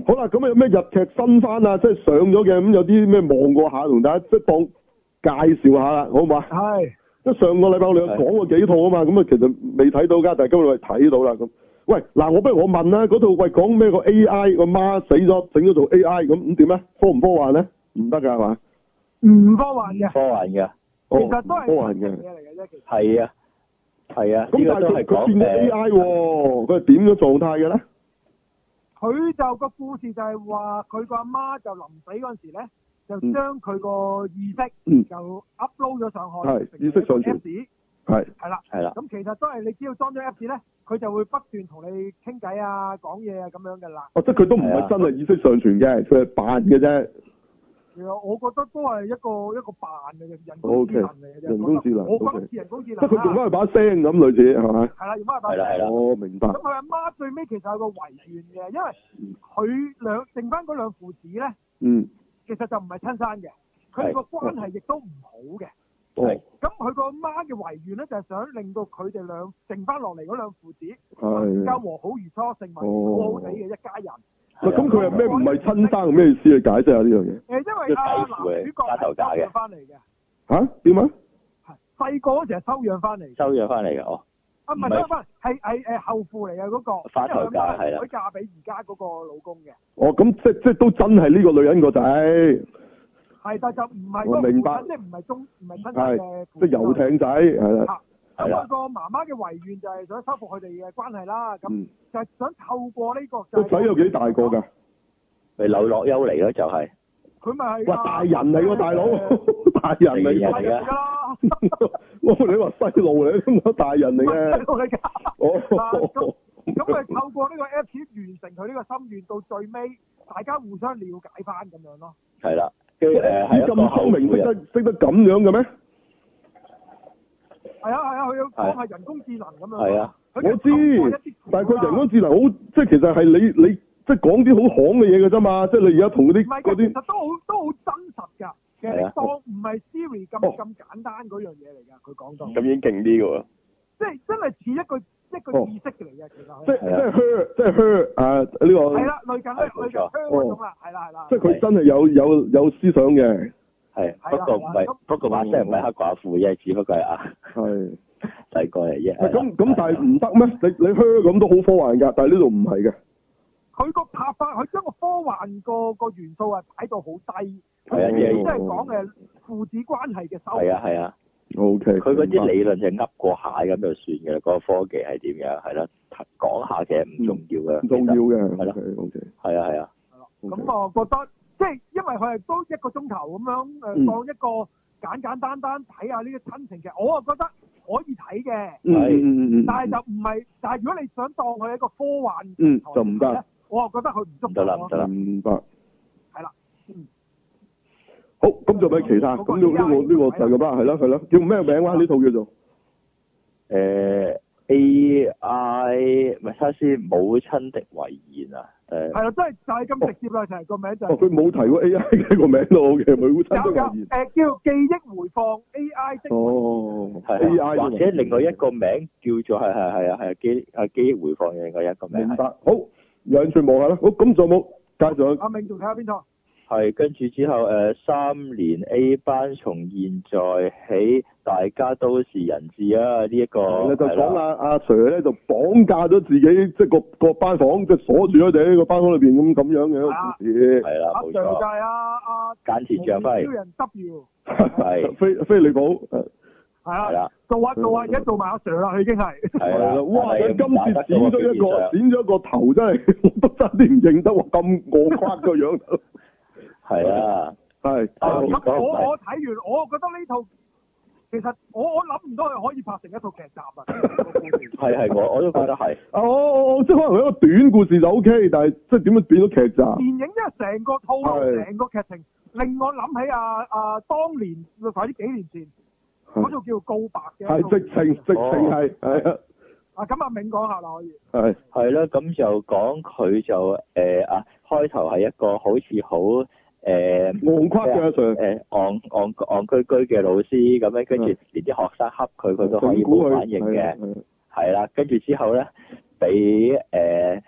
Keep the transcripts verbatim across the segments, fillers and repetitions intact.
好啦，咁啊有咩日劇新番啊，即係上咗嘅，咁有啲咩望過下，同大家即係當介紹下啦，好唔好啊？ 係。 即係上個禮拜我哋有講過幾套啊嘛，咁啊其實未睇到㗎，但係今日我哋睇到啦咁。喂，嗱我不如我問啦，嗰套喂講咩個 A I 個媽死咗，整咗做 A I 咁咁點咧？科唔科幻咧？唔得㗎係嘛？ 唔科幻嘅。 科幻嘅。 其實都係科幻嘅嘢嚟嘅啫，其實。 係啊。係啊。 咁但係佢佢變咗 A I 喎，佢係點咗狀態嘅咧？ 佢就個故事就係話佢個阿媽就臨死嗰陣時咧，就將佢個意識就 upload 咗上去， 係意識上傳，係係啦， 係啦。 咁其實都係你只要裝咗 Apps 咧，佢就會不斷同你傾偈啊、講嘢啊咁樣嘅啦。 哦，即係佢都唔係真係意識上傳嘅，佢係扮嘅啫。 其實我覺得都係一個一個扮嘅人工智能嚟嘅啫。 人工智能， 我覺得似人工智能。 即係佢用翻佢把聲咁類似係咪？ 係啦，用翻佢把聲。 係啦係啦。 我明白。 咁佢阿媽最尾其實有個遺願嘅，因為佢兩剩翻嗰兩父子咧， 嗯， 其實就唔係親生嘅，佢哋個關係亦都唔好嘅。 係。 咁佢個媽嘅遺願咧，就係想令到佢哋兩剩翻落嚟嗰兩父子係更加和好如初，成為好好地嘅一家人。 咁佢係咩唔係親生？咩意思？你解釋下呢樣嘢。 誒，因為阿男主角係收養翻嚟嘅。 嚇？點啊？ 係細個嗰時係收養翻嚟。 收養翻嚟嘅哦。 啊，唔係收養翻，係係誒後父嚟嘅嗰個。 花頭嫁係啦。 佢嫁俾而家嗰個老公嘅。 哦，咁即即都真係呢個女人個仔。 係，但就唔係我明白， 即係唔係中唔係親生嘅。 即係遊艇仔係啦。 咁佢個媽媽嘅遺願就係想修復佢哋嘅關係啦。咁就係想透過呢個。 個仔有幾大個㗎？ 係劉樂優嚟咯，就係。 佢咪係。 哇！大人嚟喎，大佬，大人嚟㗎。 大人嚟㗎。 我你話細路嚟，咁我大人嚟嘅。 細路嚟㗎。 哦。 咁佢透過呢個 Apps 完成佢呢個心願，到最尾大家互相了解翻咁樣咯。 係啦。跟住誒係一個咁聰明，識得識得咁樣嘅咩？ 係啊係啊，佢要講係人工智能咁樣。 係啊，我知，但係佢人工智能好，即係其實係你你即係講啲好行嘅嘢嘅啫嘛，即係你而家同嗰啲嗰啲。其實都好都好真實㗎，其實你當唔係 Siri 咁咁簡單嗰樣嘢嚟㗎，佢講到。 咁已經勁啲㗎喎。 即係真係似一個一個意識嚟嘅，其實。 即係即係 her 即係 her 啊呢個。 係啦，類近類類近 her 嗰種啦，係啦係啦。 即係佢真係有有有思想嘅。 係，不過唔係，不過把聲唔係黑寡婦嘅，只不過係啊。係。細個嚟啫。 咁咁，但係唔得咩？你你 her 咁都好科幻㗎，但係呢度唔係嘅。 佢個拍法，佢將個科幻個個元素係擺到好低。 係啊，即係講嘅父子關係嘅修。 係啊係啊。 O K。 佢嗰啲理論就噏過下咁就算嘅啦，嗰個科技係點樣係啦，講下其實唔重要嘅。 唔重要嘅。 係咯。 O K。 係啊係啊。 咁我覺得即係因為佢係都一個鐘頭咁樣誒，當一個簡簡單單睇下呢啲親情劇，我啊覺得可以睇嘅。 嗯但係就唔係，但係如果你想當佢一個科幻， 嗯，就唔得。 我啊覺得佢唔足夠。 唔得啦，唔得啦， 唔得。 係啦。嗯。 好，咁就咪其他，咁呢個呢個呢個就係咁啦，係咯係咯，叫咩名話呢套叫做？ 誒 A I 咪睇下先，母親的遺言啊，誒。 係啦，真係就係咁直接啦，就係個名就。 哦，佢冇提過 A I 嘅個名咯，嘅母親的遺言。 有有誒叫記憶回放 A I 的。 哦。 係 A I 或者另外一個名叫做係係係啊係啊記啊記憶回放嘅另外一個名。 明白。好，有興趣望下啦。好，咁仲有冇介紹？ 阿明仲睇下邊套？ 係跟住之後誒、呃、三年 A 班從現在起大家都是人質啊！呢、這、一個係就講阿阿 Sir 咧就綁架咗自己，即係個個班房，即係鎖住咗喺個班房裏邊咁咁樣嘅一個故事。 係啦， 阿 Sir 就係阿阿菅田將暉。 超人 W。 係。 飛飛利浦。 係啦。做下做下，而家做埋阿 Sir 啦，佢已經係。 係啦，哇！佢今次剪咗一個，剪咗一個頭，真係我都真啲唔認得喎，咁惡誇個樣。 係啊，係。 咁我我睇完，我覺得呢套其實我我諗唔到佢可以拍成一套劇集啊！ 係係，我我都覺得係。 啊，我我即係可能一個短故事就 O K，但係即係點樣變咗劇集？ 電影因為成個套路、成個劇情，令我諗起啊啊當年或者幾年前嗰套叫做《告白》嘅。 係直情直情係係啊！ 啊咁阿明講下啦，可以。 係係啦，咁就講佢就誒啊開頭係一個好似好。誒， 戇誇嘅阿 Sir， 誒，戇戇戇居居嘅老師咁樣，跟住連啲學生恰佢，佢都可以冇反應嘅，係啦，跟住之後咧，俾誒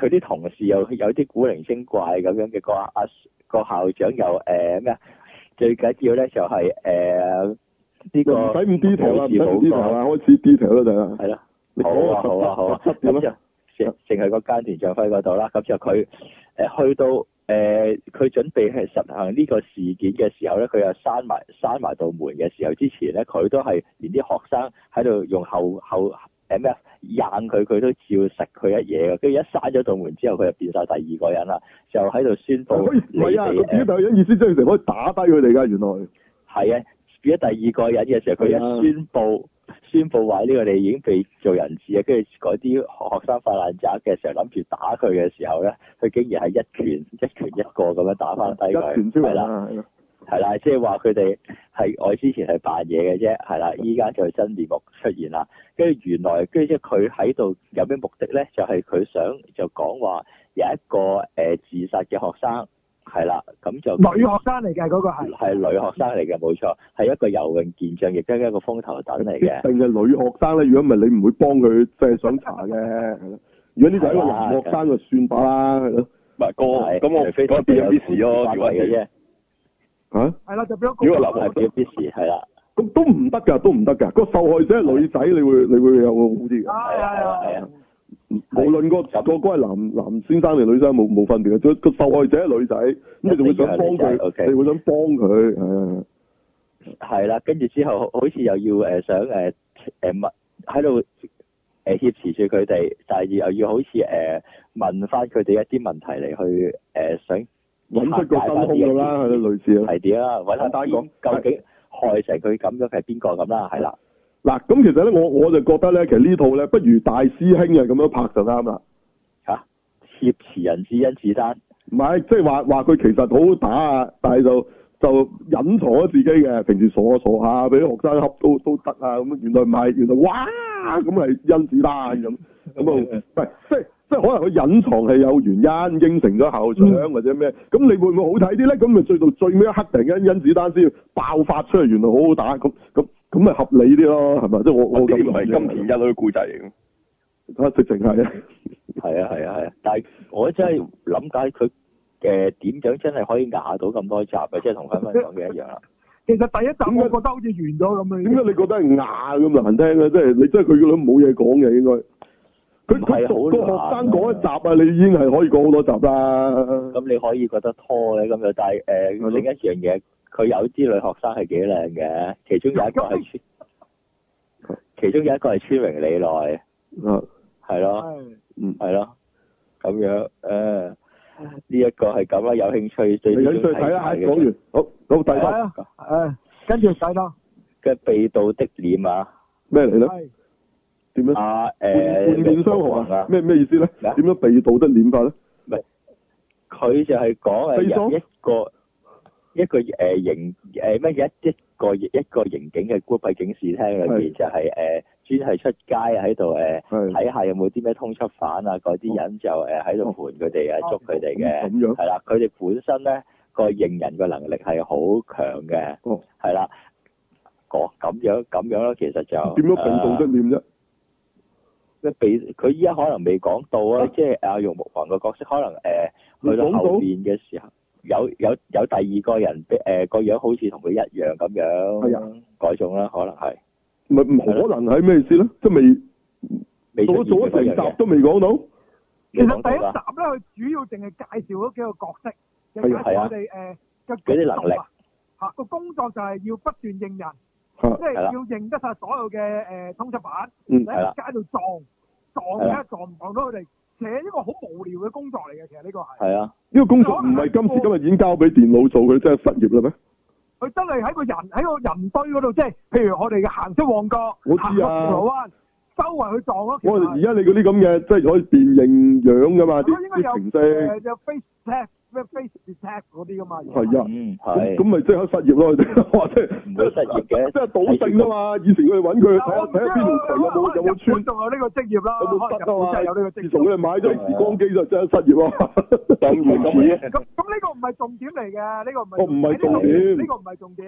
佢啲同事又有啲古靈精怪咁樣嘅，個阿個校長又誒咩啊？最緊要咧就係誒呢個唔使咁 detail 啦，唔使咁 detail 啦，開始 detail 啦就係。 係咯，好啊好啊好啊，咁就淨淨係個間田將輝嗰度啦，咁就佢誒去到誒佢準備係實行呢個事件嘅時候咧，佢又閂埋閂埋道門嘅時候之前咧，佢都係連啲學生喺度用後後誒咩啊硬佢，佢都照食佢一嘢嘅，跟住一閂咗道門之後，佢就變晒第二個人啦，就喺度宣佈。 唔係啊，佢變咗第二個人意思即係成可以打低佢哋㗎，原來。係啊，變咗第二個人嘅時候，佢一宣佈。宣佈話呢個你已經被做人質啊，跟住嗰啲學生發爛渣嘅時候，諗住打佢嘅時候咧，佢竟然係一拳一拳一個咁樣打翻低佢，係啦，係啦，即係話佢哋係我之前係扮嘢嘅啫，係啦，依家就真面目出現啦。跟住原來跟住即係佢喺度有咩目的咧？就係、是、佢想就講話有一個誒、呃、自殺嘅學生。係啦，咁就女學生嚟嘅嗰個係， 係女學生嚟嘅，冇錯，係一個游泳健將，亦都係一個風頭躉嚟嘅。 定係女學生咧？如果唔係，你唔會幫佢即係想查嘅，係咯。如果呢個係一個男學生就算罷啦，係咯。 唔係個咁我嗰邊有啲事咯，如果係啫。 嚇？ 係啦，就俾如果男係俾啲事，係啦。 咁都唔得㗎，都唔得㗎。個受害者係女仔，你會你會有好啲嘅。 係啊係啊。 無論個個個係男男先生定女生冇冇分別嘅，個受害者係女仔，咁你就會想幫佢，okay. 你會想幫佢，係係啦，跟住之後好似又要誒、呃、想誒誒問喺度誒挾持住佢哋，但係又要好似誒、呃、問翻佢哋一啲問題嚟去誒、呃、想揾出個真兇㗎啦，係咯，類似係點啦，揾下單講究竟害成佢咁樣係邊個咁啦，係啦。 嗱，咁其實咧，我我就覺得咧，其實呢套咧，不如大師兄啊咁樣拍就啱啦。 嚇，挾持人質甄子丹， 唔係，即係話話佢其實好好打啊，但係就就隱藏咗自己嘅，平時傻下傻下，俾啲學生恰都都得啊，咁原來唔係，原來哇咁係甄子丹咁，咁啊，唔係即係即係可能佢隱藏係有原因，應承咗校長、嗯、或者咩，咁你會唔會好睇啲咧？咁咪最到最尾一刻突然間甄子丹先爆發出嚟，原來好好打，咁咁。咁咪合理啲咯，係咪？即係我我咁唔係金田一嗰啲故仔嚟嘅， 啊，直情係啊， 係啊係啊係啊！但係我真係諗解佢誒點樣真係可以壓到咁多集嘅，即係同分分講嘅一樣啦。 其實第一集我覺得好似完咗咁樣。點解你覺得係壓咁難聽咧？即係你真係佢嗰度冇嘢講嘅應該。佢佢個個學生講一集啊，你已經係可以講好多集啦。 咁你可以覺得拖嘅咁樣，但係誒、呃、另一樣嘢。佢有啲女學生係幾靚嘅，其中有一個係村，其中有一個係村榮理奈，嗯，係咯，嗯，係咯，咁樣誒，呢一個係咁啦，有興趣最有興趣睇啦，講完，好，好第三， 誒，跟住睇啦， 嘅被盜的臉啊， 咩嚟咧？點樣？ 啊誒， 半面雙雄啊？咩咩意思咧？點樣被盜的臉法咧？ 唔係，佢就係講誒有一個。一個誒、呃、刑誒乜嘢一一個一個刑警嘅關閉警視廳裏邊就係、是、誒、呃、專係出街喺度誒睇下有冇啲咩通緝犯啊，嗰啲人就誒喺度盤佢哋啊，捉佢哋嘅，係啦，佢哋本身咧個認人嘅能力係好強嘅，係啦，個咁樣咁樣咯，其實就點樣被盜的臉啫？咩被佢依家可能未講到啊，即係阿玉木宏個角色可能誒、呃、去到後邊嘅時候。有有有第二個人，誒、呃、個樣好似同佢一樣咁樣，係啊，改種啦，可能係，唔係唔可能係咩意思咧？即係未，做做咗成集都未講到。 其實第一集咧，佢主要淨係介紹咗幾個角色，就介紹我哋誒嘅啲能力，嚇個工作就係要不斷認人，即係要認得晒所有嘅誒通緝犯，喺街度撞撞嘅撞唔撞到佢哋。其實一個好無聊嘅工作嚟嘅，其實呢個係。係啊，呢個工作唔係今時今日已經交俾電腦做，佢真係失業啦咩？佢真係喺個人喺個人堆嗰度，即係譬如我哋嘅行出旺角，我知啊，行出銅鑼灣，周圍去撞咯。我哋而家你嗰啲咁嘅，即係可以辨認樣噶嘛？啲啲程式。誒，有 face tag 咩 face detect 嗰啲噶嘛？係啊，嗯係。咁咪即刻失業咯？哇！即係唔會失業嘅，即係賭聖啊嘛！以前佢哋揾佢睇下睇下邊條渠有冇有冇穿。仲有呢個職業啦，有冇得啊嘛？有呢個職業。自從佢哋買咗時光機就即刻失業啊！咁咁咁呢個唔係重點嚟嘅，呢個唔係。哦，唔係重點。呢個唔係重點。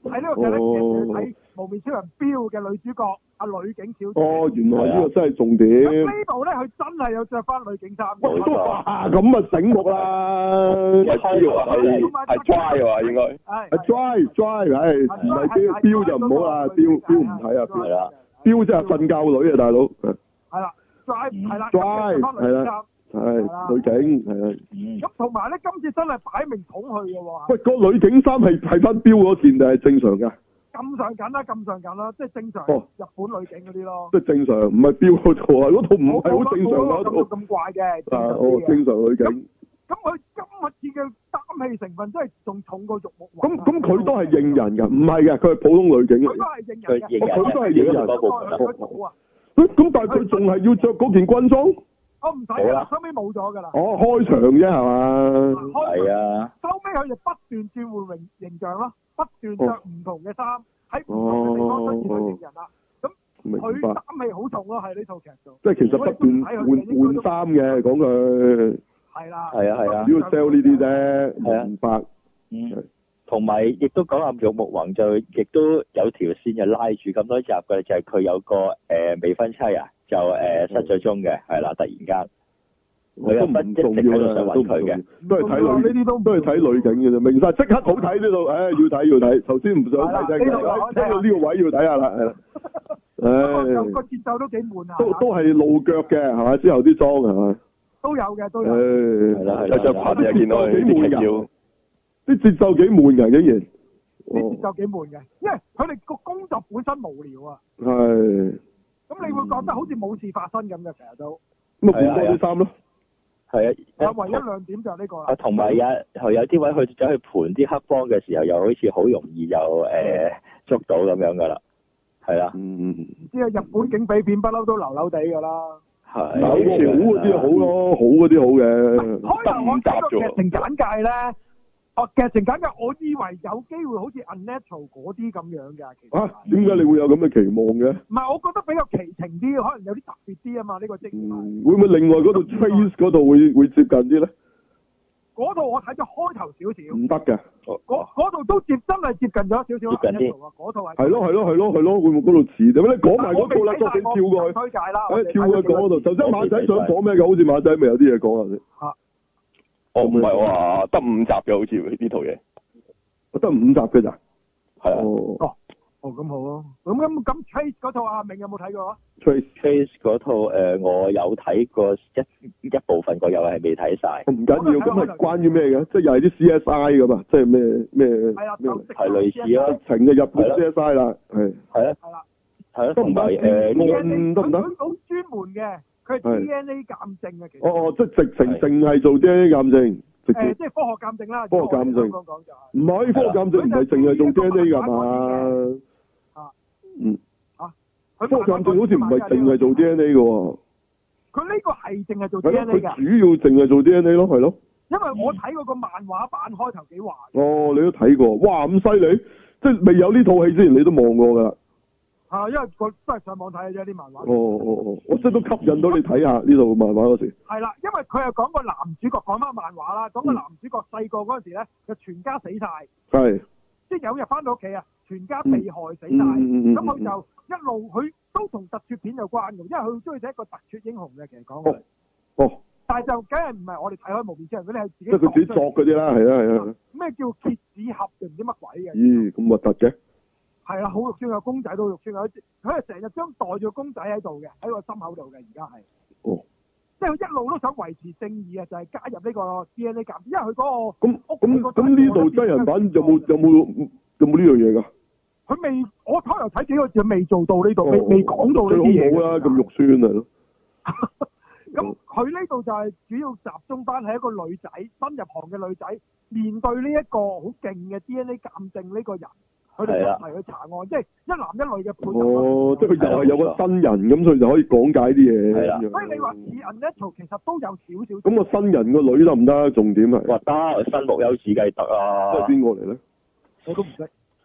喺呢個劇咧，其實睇無面超人標嘅女主角阿女警小姐。 哦，原來呢個真係重點。 咁呢度咧，佢真係有着翻女警衫。 哇，咁啊醒目啦！ 係係 dry 啊，應該。 係。 係 dry dry 係，唔係標標就唔好啦，標標唔睇啊，標啦，標真係瞓覺女啊，大佬。 係啦 ，dry 係啦 ，dry 係啦。係女警係啊， 咁同埋咧，今次真係擺明捅佢嘅喎。 喂，個女警衫係係翻標嗰件定係正常㗎？ 咁上緊啦，咁上緊啦，即係正常。 哦， 日本女警嗰啲咯。 即係正常，唔係標嗰套啊，嗰套唔係好正常嗰套。 咁怪嘅。 啊，哦，正常女警。 咁佢今次嘅擔氣成分真係仲重過玉木宏。 咁咁佢都係認人㗎，唔係嘅，佢係普通女警嚟。 佢都係認人嘅。 佢都係認人。 哦， 咁但係佢仲係要着嗰件軍裝？ 我唔使啦，收尾冇咗㗎啦。 哦，開場啫係嘛？ 係啊。 收尾佢就不斷轉換形形象咯，不斷着唔同嘅衫喺唔同嘅地方出現去認人啦。咁佢擔氣好重咯，喺呢套劇度。 即係其實不斷換換衫嘅，講佢。係啦。 係啊係啊。 主要 sell 呢啲啫，明白。 嗯。同埋亦都講下玉木宏就亦都有條線就拉住咁多集嘅，就係佢有個誒未婚妻啊。就誒失咗蹤嘅，係啦，突然間佢又不一直喺度想揾佢嘅， 都係睇女呢啲都都係睇女警嘅啫，明晒即刻好睇呢度，唉要睇要睇，頭先唔想睇真係，聽到呢個位要睇下啦，係啦，唉個節奏都幾悶下， 都都係露腳嘅係嘛，之後啲裝係嘛， 都有嘅都有， 係啦係啦，就拍啲見到佢啲劇照， 啲節奏幾悶㗎竟然， 啲節奏幾悶嘅，因為佢哋個工作本身無聊啊， 係。 咁你會覺得好似冇事發生咁嘅，成日都咁啊換多啲衫咯， 係啊， 有唯一亮點就係呢個啦。 啊，同埋有係有啲位佢走去盤啲黑幫嘅時候，又好似好容易就誒捉到咁樣噶啦，係啦。 嗯嗯。 即係日本警匪片不嬲都流流地噶啦。 係。 有好嗰啲好咯，好嗰啲好嘅。 開頭我睇個劇情簡介咧。哦，劇情簡介，我以為有機會好似 Unnatural 嗰啲咁樣㗎，其實。啊？ 點解你會有咁嘅期望嘅？ 唔係，我覺得比較奇情啲，可能有啲特別啲啊嘛，呢、呢個職業。 嗯，會唔會另外嗰度 Trace 嗰度會會接近啲咧？ 嗰度我睇咗開頭少少。唔得㗎。 嗰度都接真係接近咗少少。接近啲。 嗰套係。 係咯係咯係咯係咯，會唔會嗰度遲？點解你講埋嗰套啦？作先跳過去。 推介啦。 誒，跳過去嗰度。頭先馬仔想講咩嘅？好似馬仔咪有啲嘢講下先。嚇。 哦，唔係話得五集嘅，好似呢套嘢。 得五集嘅咋？ 係啊。 哦，哦咁好咯。咁咁咁 Trace 嗰套阿明有冇睇過啊 ？Trace Trace 嗰套誒，我有睇過一一部分，個又係未睇晒。 唔緊要，咁係關於咩嘅？即係又係啲 C S I 咁啊？即係咩咩？係啊， 係類似咯。 情就入咗 C S I 啦，係。 係啊。係啦。係啊。都唔係誒案得唔得？ 佢好專門嘅，佢係 D N A 鑑證嘅，其實。 哦哦，即係直情淨係做 D N A 鑑證。 誒，即係科學鑑證啦。 科學鑑證。唔係科學鑑證，唔係淨係做 D N A 㗎嘛？ 啊。 嗯。 啊。 科學鑑證好似唔係淨係做 D N A 㗎喎。 佢呢個係淨係做 D N A 㗎。 佢主要淨係做 D N A 咯，係咯。 因為我睇嗰個漫畫版開頭幾話。 哦，你都睇過，哇咁犀利！即係未有呢套戲之前，你都望過㗎啦。啊， 因為我都係上網睇嘅啫啲漫畫。 哦哦哦，我即係都吸引到你睇下呢度漫畫嗰時。係啦，因為佢係講個男主角講翻漫畫啦，講個男主角細個嗰陣時咧，就全家死晒。係。即係有日翻到屋企啊，全家被害死晒。咁佢就一路佢都同特撮片有關嘅，因為佢中意睇一個特撮英雄嘅，其實講佢。哦。但係就梗係唔係我哋睇開無面超人嗰啲係自己。即係佢自己作嗰啲啦，係啦係啦。咩叫蠍子俠定唔知乜鬼嘅？咦，咁核突嘅？係啦，好肉酸嘅公仔都肉酸嘅，佢係成日將袋住個公仔喺度嘅，喺個心口度嘅，而家係。哦。即係佢一路都想維持正義啊，就係、是、加入呢個 D N A 鑑，因為佢嗰、那個。咁咁咁呢度真人版有冇有冇有冇呢樣嘢㗎？佢未，我開頭睇幾個字未做到呢度，未未講到呢啲嘢。好啦，咁肉酸係咯。咁佢呢度就係主要集中翻係一個女仔新入行嘅女仔，面對呢一個好勁嘅 D N A 鑑證呢個人。佢哋一齊去查案，即係一男一女嘅配合。哦，即係佢又係有個新人咁，所以就可以講解啲嘢。係啦。所以你話似 Unnatural 其實都有少少。咁個新人個女得唔得？重點係。哇得，新木優子梗係得啊。即係邊個嚟咧？我都唔識。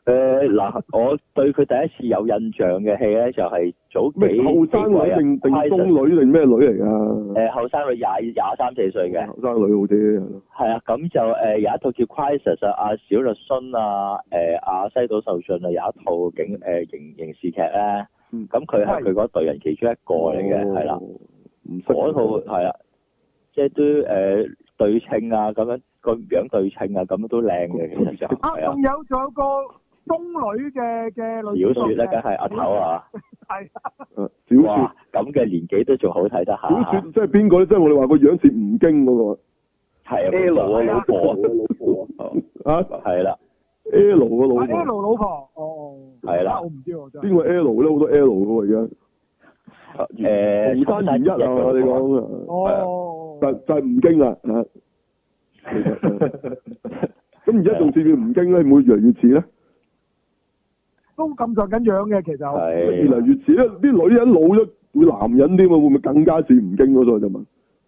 誒嗱，我對佢第一次有印象嘅戲咧，就係早幾後生女定定中女定咩女嚟㗎？ 誒後生女廿廿三四歲嘅。後生女好啲係啊，咁就誒有一套叫 Crisis 啊，阿小栗旬啊，誒阿西島秀俊啊，有一套警誒刑刑事劇咧。咁佢係佢嗰隊人其中一個嚟嘅，係啦。嗰套係啦，即係都誒對稱啊，咁樣個樣對稱啊，咁都靚嘅，其實就係啊。 仲有仲有個中女嘅嘅女小雪咧，梗係阿頭啊。 係。 小雪咁嘅年紀都仲好睇得下。 小雪即係邊個咧？即係我哋話個樣似吳京嗰個。 係啊 ，L 啊老婆啊。啊，係啦。 L 個老婆。 L 老婆，哦。 係啦。 我唔知喎真係。 邊個 L 咧？好多 L 嘅喎而家。誒。洪山元一啊！我哋講啊。 哦。 就就係吳京啦嚇。咁而家仲似唔似吳京咧？會越嚟越似咧？ 都咁上緊樣嘅，其實係越嚟越似咧，啲女人老咗會男人啲嘛，會唔會更加似吳京嗰度啫嘛？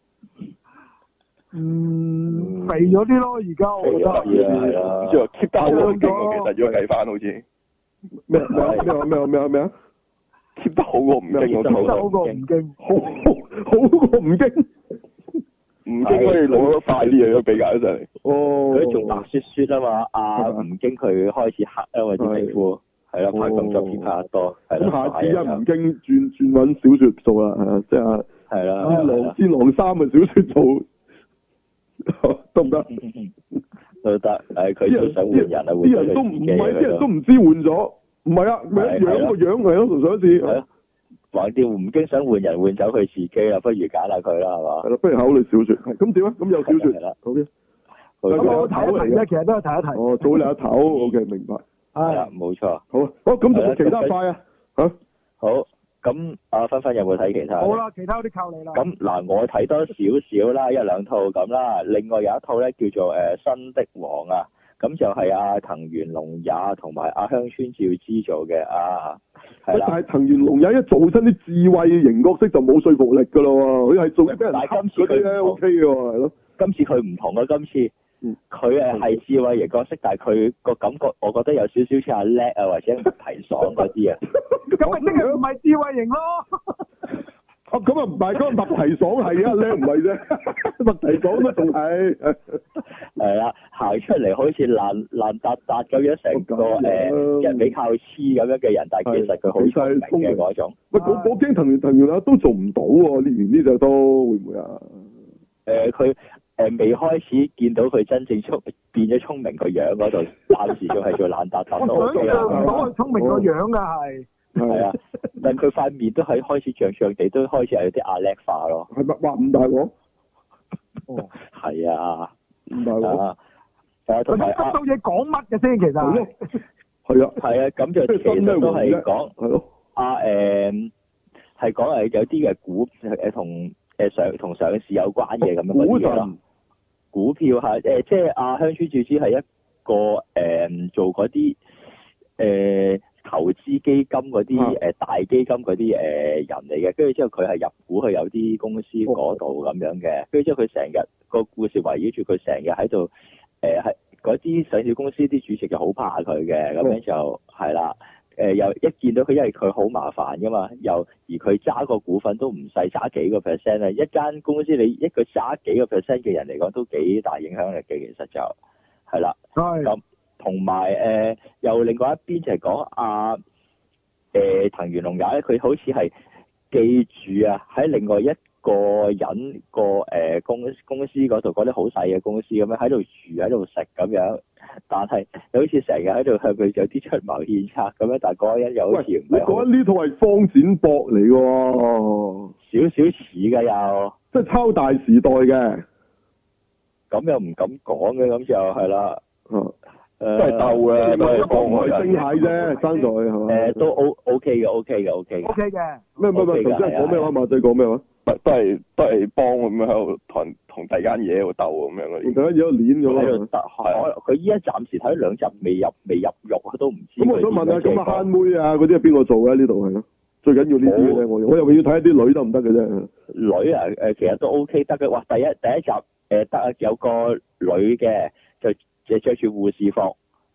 嗯，肥咗啲咯，而家我覺得係啊，之後 keep 得好勁喎，其實如果計翻好似咩咩咩咩咩咩啊 ，keep 得好過吳京嗰套 ，keep 得好過吳京， 好好過吳京， 吳京可以老得快啲嘢都比較上嚟。 哦， 佢仲白雪雪啊嘛，阿吳京佢開始黑啊嘛啲皮膚。係啦，拍動作片拍得多，係啦。咁下次啊，吳京轉轉揾小說做啦，係啊，即係係啦，戰狼戰狼三嘅小說做得唔得？都得，誒，佢都想換人啊，啲人都唔係，啲人都唔知換咗，唔係啊，咪樣個樣係咯，同上一次。係咯，橫掂吳京想換人換走佢自己啦，不如揀下佢啦，係嘛？係啦，不如考慮小說。係咁點啊？咁有小說係啦，好嘅。咁我睇一睇啫，其實都係睇一睇。哦，早你一頭 ，OK，明白。係啦，冇錯。好啊，好，咁仲有其他塊啊？吓，好，咁阿芬芬有冇睇其他？好啦，其他啲靠你啦。咁嗱，我睇多少少啦，一兩套咁啦。另外有一套咧叫做誒新的王啊，咁就係阿藤原龍也同埋阿香川照之做嘅啊。係啦。但係藤原龍也一做親啲智慧型角色就冇說服力噶咯喎，佢係做啲俾人恰嗰啲咧 OK 嘅喎，係咯。今次佢唔同啊，今次。佢誒係智慧型角色，但係佢個感覺，我覺得有少少似阿叻啊，或者麥提爽嗰啲啊。咁咪即係唔係智慧型咯？哦，咁啊唔係，嗰個麥提爽係啊，叻唔係啫。麥提爽都仲係。係啦，行出嚟好似爛爛達達咁樣，成個誒人尾靠黐咁樣嘅人，但係其實佢好聰明嘅嗰種。喂，我我驚藤原藤原啊，都做唔到喎，呢年呢隻都會唔會啊？誒，佢。誒，未開始見到佢真正聰變咗聰明個樣嗰度，暫時仲係做爛達達都 OK 啦。我想象唔到佢聰明個樣噶係。係啊，但佢塊面都係開始脹脹地，都開始係有啲阿叻化咯。係咪話唔大鑊？哦，係啊，唔大鑊。誒，同埋啊，到嘢講乜嘅先？其實係啊，係啊，咁就其實都係講係咯。啊誒，係講係有啲嘅股誒同誒上同上市有關嘅咁樣嗰啲嘢咯。股票係誒、呃，即係阿香川照之係一個誒、呃、做嗰啲誒投資基金嗰啲誒大基金嗰啲誒人嚟嘅，跟住之後佢係入股去有啲公司嗰度咁樣嘅，跟住之後佢成日個故事圍繞住佢成日喺度誒係嗰啲上市公司啲主席就好怕佢嘅，咁樣就係啦。誒又、呃、一見到佢，因為佢好麻煩噶嘛，又而佢揸個股份都唔細，揸幾個 percent 啊！一間公司你一個揸幾個 percent 嘅人嚟講，都幾大影響力嘅。其實就係啦，咁同埋誒又另外一邊就係講阿誒藤原龍也咧，佢好似係記住啊喺另外一個人個誒、呃、公公司嗰度嗰啲好細嘅公司咁樣喺度住喺度食咁樣。但係你好似成日喺度向佢有啲出謀獻策咁樣，但係嗰個人又好似唔係。你覺得呢套係方展博嚟嘅？少少似㗎又，即係抄大時代嘅。咁又唔敢講嘅，咁就係啦。嗯。誒，都係鬥嘅，都係幫佢升蟹啫，爭在係嘛？誒，都 O O K 嘅 ，O K 嘅 ，O K 嘅。O K 嘅。咩咩咩？頭先講咩話？馬仔講咩話？都係都係幫咁樣喺度同同第間嘢喺度鬥咁樣嘅。第間嘢喺度攣咗喺度得係。佢依家暫時睇兩集未入未入肉，佢都唔知。咁我想問下，咁啊慳妹啊嗰啲係邊個做嘅？呢度係咯，最緊要呢啲咧，我我又要睇啲女得唔得嘅啫。女啊誒，其實都 O K 得嘅。哇，第一第一集誒得啊，有個女嘅就就著住護士服，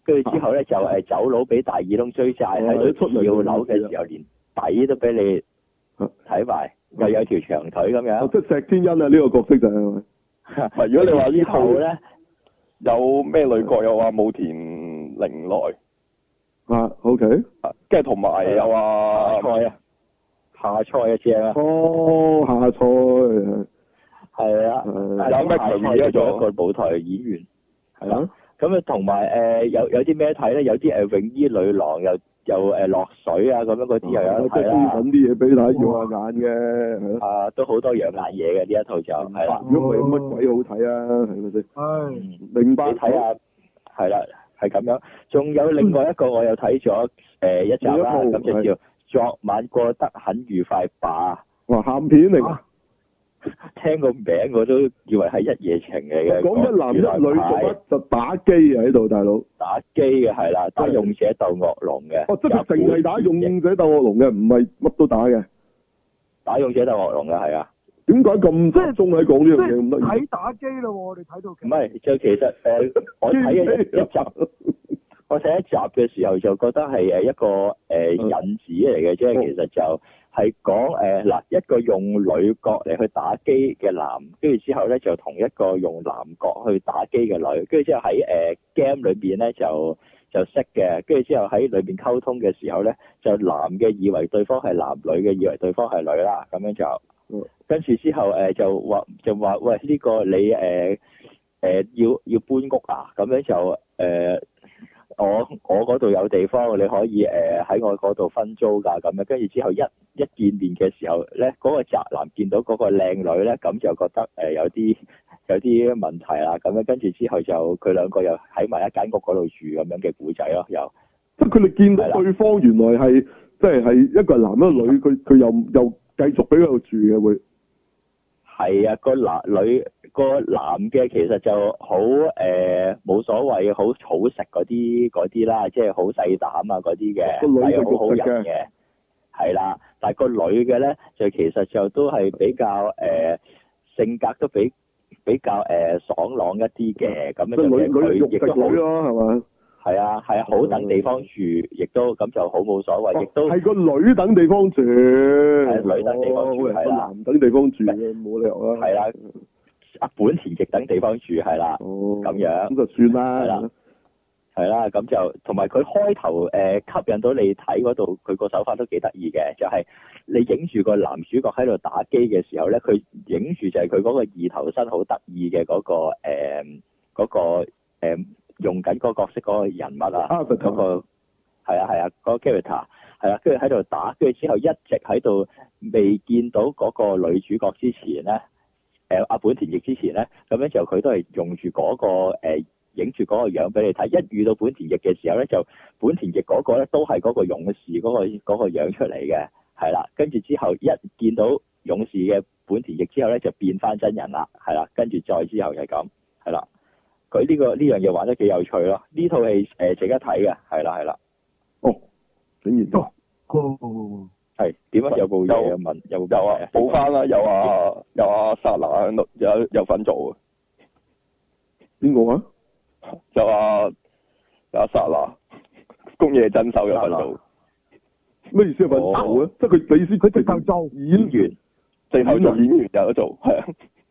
跟住之後咧就誒走佬俾大耳窿追債，喺度跳樓嘅時候連底都俾你睇埋，又有條長腿咁樣。 即係石天恩啊！呢個角色就係。唔係，如果你話呢套咧，有咩女角又話武田玲奈啊 ，OK， 跟住同埋有啊菜啊，夏菜啊正啊。 哦，夏菜係啊， 有咩強而做一個舞台演員係啦。咁啊，同埋誒有有啲咩睇咧？有啲誒泳衣女郎又又誒落水啊咁樣嗰啲又有睇啦。 揾啲嘢俾你睇，耀下眼嘅。 啊，都好多養眼嘢嘅呢一套就係啦。 如果唔係乜鬼好睇啊？係咪先？ 係。 明白。 你睇下，係啦，係咁樣。仲有另外一個我又睇咗誒一集啦，咁就叫昨晚過得很愉快吧。 哇，鹹片嚟㗎。 聽個名我都以為係一夜情嚟嘅。 講一男一女做乜就打機啊喺度，大佬。 打機嘅係啦，打勇者鬥惡龍嘅。 哦，即係淨係打勇者鬥惡龍嘅，唔係乜都打嘅。打勇者鬥惡龍嘅係啊。 點解咁集中喺講呢樣嘢咁得意？ 睇打機咯，我哋睇到。 唔係，就其實誒、呃，我睇嘅一集，我睇一集嘅時候就覺得係誒一個誒、呃、引子嚟嘅啫，其實就。係講誒嗱一個用女角嚟去打機嘅男，跟住之後咧就同一個用男角去打機嘅女，跟住之後喺誒、呃、game 裏邊咧就就識嘅，跟住之後喺裏邊溝通嘅時候咧就男嘅以為對方係男，女嘅以為對方係女啦，咁樣就，跟住之後誒、呃、就話就話喂呢、這個你誒誒、呃呃、要要搬屋啊，咁樣就誒。呃我我嗰度有地方，你可以誒喺、呃、我嗰度分租㗎，咁樣跟住之後一一見面嘅時候咧，嗰、那個宅男見到嗰個靚女咧，咁就覺得誒、呃、有啲有啲問題啦，咁樣跟住之後就佢兩個又喺埋一間屋嗰度住咁樣嘅故仔咯，又即係佢哋見到對方原來係即係係一個男一個女，佢佢又又繼續喺度住嘅會。 係啊，個男女個男嘅其實就好誒冇所謂，好草食嗰啲嗰啲啦，即係好細膽啊嗰啲嘅，係好好人嘅，係啦。但係個女嘅咧就其實就都係比較誒、呃、性格都比比較誒、呃、爽朗一啲嘅，咁樣就係佢亦都好咯，係嘛？ 係啊，係啊，好等地方住，亦都咁就好冇所謂，亦、哦、都係個女等地方住， 係女等地方住，係、哦、啦， 男等地方住冇理由啦， 係啦，阿本田亦等地方住，係啦，咁、哦、樣咁就算啦， 係啦，係啦，咁就同埋佢開頭誒、呃、吸引到你睇嗰度，佢個手法都幾得意嘅，就係、是、你影住個男主角喺度打機嘅時候咧，佢影住就係佢嗰個二頭身好得意嘅嗰個誒嗰、呃那個誒。呃用緊嗰個角色嗰個人物啊，嗰、那個係啊係啊嗰、那個 character 係啊，跟住喺度打，跟住之後一直喺度未見到嗰個女主角之前咧，誒、呃、阿本田翼之前咧，咁樣就佢都係用住嗰、那個誒影住嗰個樣俾你睇，一遇到本田翼嘅時候咧，就本田翼嗰個咧都係嗰個勇士嗰、那個嗰、那個樣出嚟嘅，係啦，跟住之後一見到勇士嘅本田翼之後咧，就變翻真人啦，係啦，跟住再之後就係咁，係啦。佢呢、這個呢樣嘢玩得幾有趣咯，呢套戲誒值得睇嘅，係啦係啦。 哦，竟然哦， 係點啊？有部嘢問，有有啊，補翻啦，有啊有啊，薩拿喺度，有有份做啊。 邊個啊？ 有啊有啊，薩拿，宮野真守有份做。 咩意思有份做咧？即係佢意思佢直頭做演員， 直頭做演員有得做，係啊。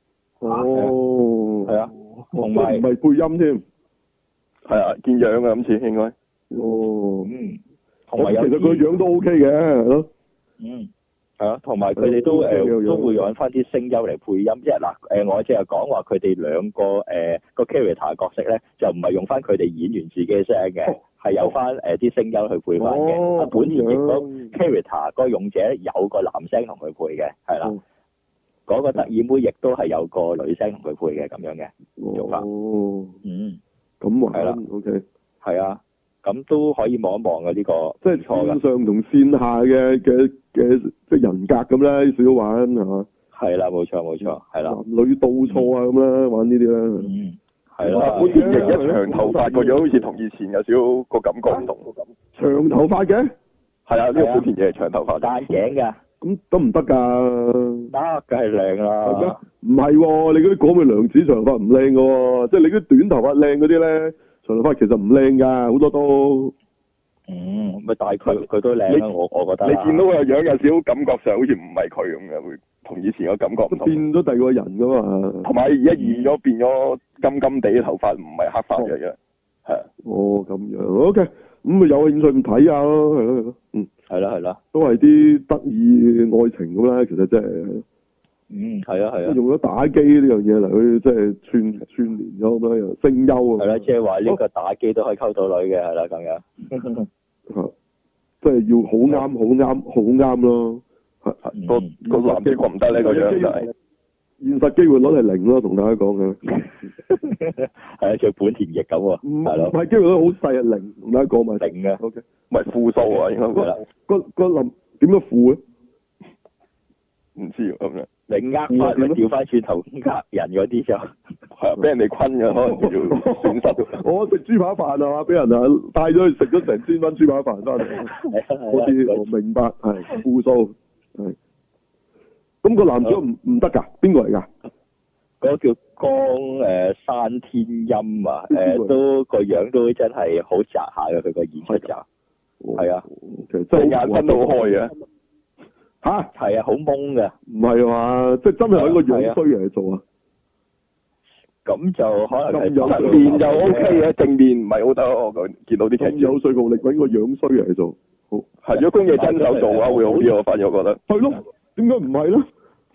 哦， 係啊。 同埋唔係配音添， 係啊，見樣嘅今次應該。 哦， 嗯，同埋其實個樣都 OK 嘅，係咯。 嗯，係啊，同埋佢哋都誒、呃、都會揾翻啲聲優嚟配音，即係嗱誒，我即係講話佢哋兩個誒、呃、個 character 角色咧，就唔係用翻佢哋演員自己嘅聲嘅，係、哦、有翻誒啲聲優去配翻嘅。哦、本田翼個 character 個勇者有個男聲同佢配嘅，係啦。哦嗰、那個特意妹亦都係有個女聲同佢配嘅咁樣嘅做法。哦，嗯， 咁啊， 係啦 ，OK， 係啊，咁都可以望一望嘅呢個， 即係線上同線下嘅嘅嘅即係人格咁啦，少少玩係嘛？係啦，冇錯冇錯，係啦。 男女倒錯啊咁啦，玩呢啲啦。 嗯，係啦。 本田翼一長頭髮個樣好似同以前有少少個感覺唔同個感。 長頭髮嘅？ 係啊，呢個本田翼係長頭髮。 戴眼鏡㗎。 咁都唔得㗎， 得梗係靚啦。 唔係喎，你嗰啲講嘅娘子長髮唔靚㗎喎，即係你嗰啲短頭髮靚嗰啲咧， 長頭髮其實唔靚㗎，好多都。 嗯，咪但係佢佢都靚啦，我我覺得。 你見到個樣有少少感覺上好似唔係佢咁嘅，會同以前個感覺唔同。 變咗第二個人㗎嘛。 同埋而家染咗變咗金金地嘅頭髮，唔係黑髮嘅樣。係啊。哦，咁樣 OK，咁咪有興趣唔睇下咯，係咯係咯，嗯。係啦係啦。都係啲得意愛情咁啦，其實真係。 嗯，係啊係啊。 用咗打機呢樣嘢嚟去即係串串連咗咁樣，聲優啊。 係啦，即係話呢個打機都可以溝到女嘅，係啦咁樣。 嚇！即係要好啱好啱好啱咯。係係個個男主角唔得呢個樣就係。現實機會率係零咯，同大家講嘅。 係啊，做本田翼咁喎。唔係咯。 唔係機會率好細啊，零，同大家講埋。 零嘅。 O K。 唔係負數啊，應該。係啦。 個個林點樣負咧？唔知咁樣。 你呃翻佢調翻轉頭呃人嗰啲就係啊，俾人哋昆嘅可能叫做損失。 我食豬扒飯啊嘛，俾人啊帶咗去食咗成千蚊豬扒飯翻嚟。嗰啲我明白係負數係。咁個男主唔唔得㗎？邊個嚟㗎？ 嗰個叫江誒山天音啊，誒都個樣都真係好宅下嘅，佢個演出就係啊， 其實真係眼分到開嘅。 吓？ 係啊，好懵嘅。 唔係嘛？即係真係揾個樣衰嚟做啊？ 咁就可能係正面就 O K 嘅，正面唔係好得。我見到啲劇有說服力，揾個樣衰嚟做。好係，如果工嘢真手做嘅話，會好啲。我反而我覺得係咯。點解唔係咧？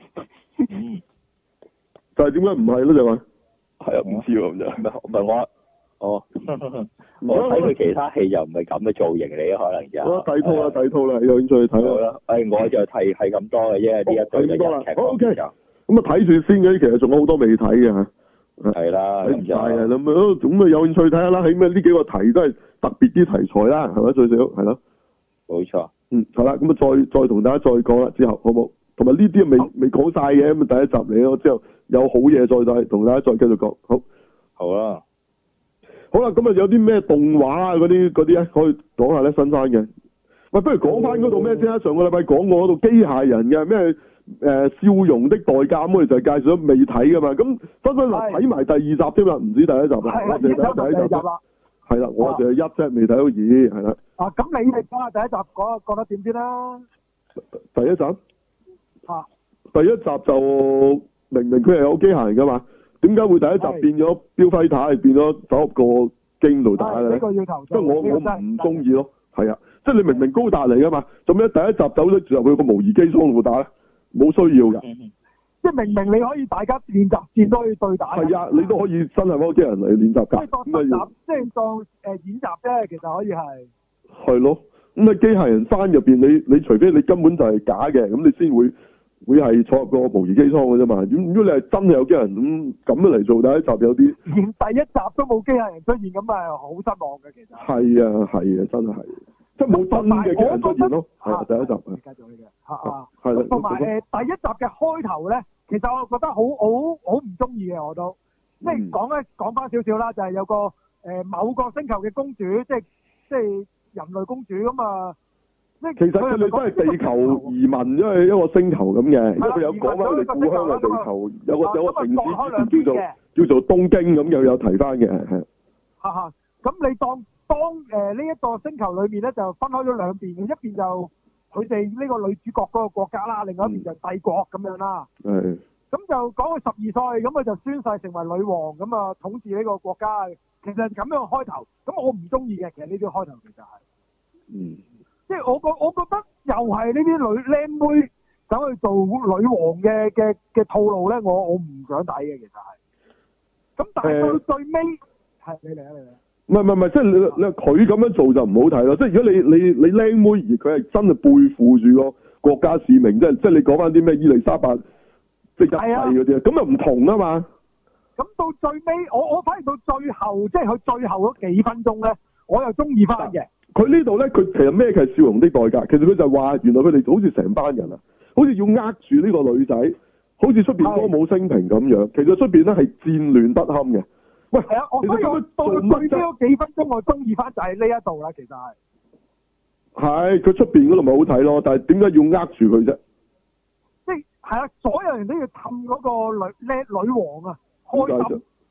就係點解唔係咧？就話係啊，唔知喎咁就唔係我哦，我睇佢其他戲又唔係咁嘅造型嚟，可能就好啦，睇套啦，睇套啦，有興趣去睇啦。誒，我就睇係咁多嘅啫，呢一套就日劇。 好 OK，咁啊睇住先嘅，其實仲有好多未睇嘅嚇。 係啦， 睇唔晒啊，咁啊，咁啊有興趣睇下啦。起碼呢幾個題都係特別啲題材啦，係咪最少係咯？冇錯。嗯，係啦，咁啊再再同大家再講啦，之後好冇？同埋呢啲未未講晒嘅，咁啊第一集嚟咯，之後有好嘢再再同大家再繼續講，好。好啦。好啦，咁啊有啲咩動畫啊嗰啲嗰啲咧，可以講下咧新番嘅。喂，不如講翻嗰度咩先啦？上個禮拜講過嗰度機械人嘅咩誒笑容的代價，咁我哋就介紹咗未睇噶嘛。咁分分嚟睇埋第二集添啦，唔止第一集啦，我哋睇第一集啦。係啦，我哋係一啫，未睇到二，係啦。 啊，咁你哋講下第一集講覺得點先啦？ 第一集？ 啊！ 第一集就明明佢係有機械人噶嘛，點解會第一集變咗標揮塔，變咗走入個機度打嘅咧？ 呢個要投訴。 即係我我唔中意咯，係啊，即係你明明高達嚟噶嘛，做咩第一集走咗住入去個模擬機艙度打咧？冇需要噶。 即係明明你可以大家練習戰都可以對打。係啊，你都可以真係攞機械人嚟練習㗎。 即係當實習，即係當誒演習啫，其實可以係。係咯，咁啊機械人山入邊，你你除非你根本就係假嘅，咁你先會。會係坐入個模擬機艙嘅啫嘛，如果你係真係有機械人咁咁樣嚟做第一集有啲， 連第一集都冇機械人出現，咁係好失望嘅其實。係啊係啊，真係，即係冇真嘅機械人出現咯，係啊第一集啊。繼續呢個，啊係啦。同埋誒第一集嘅開頭咧，其實我覺得好好好唔中意嘅我都，即係講咧講翻少少啦，就係有個誒某個星球嘅公主，即係即係人類公主咁啊。其實佢哋都係地球移民，因為一個星球咁嘅，因為佢有講翻佢哋故鄉嘅地球，有個有個城市叫做叫做東京咁，又有提翻嘅係。哈哈，咁你當當誒呢一個星球裏面咧，就分開咗兩邊嘅，一邊就佢哋呢個女主角嗰個國家啦，另外一邊就帝國咁樣啦。係。咁就講佢十二歲，咁佢就宣誓成為女王，咁啊統治呢個國家。其實咁樣開頭，咁我唔中意嘅。其實呢啲開頭其實係。嗯。即係我覺，我覺得又係呢啲女靚妹走去做女王嘅嘅嘅套路咧，我我唔想睇嘅，其實係。咁但係到最尾，係你嚟啊你嚟。唔係唔係唔係，即係你你佢咁樣做就唔好睇咯。即係如果你你你靚妹而佢係真係背負住個國家使命，即係即係你講翻啲咩伊麗莎白即係一世嗰啲，咁又唔同啊嘛。咁到最尾，我我反而到最後，即係佢最後嗰幾分鐘咧，我又中意翻嘅。佢呢度咧，佢其實咩嘅係笑容的代價？其實佢就係話，原來佢哋好似成班人啊，好似要呃住呢個女仔，好似出邊歌舞升平咁樣。其實出邊咧係戰亂不堪嘅。喂，係啊，我所以我到最尾嗰幾分鐘，我中意翻就係呢一度啦。其實係係佢出邊嗰度咪好睇咯，但係點解要呃住佢啫？即係係啊，所有人都要氹嗰個女叻女王啊，開心。點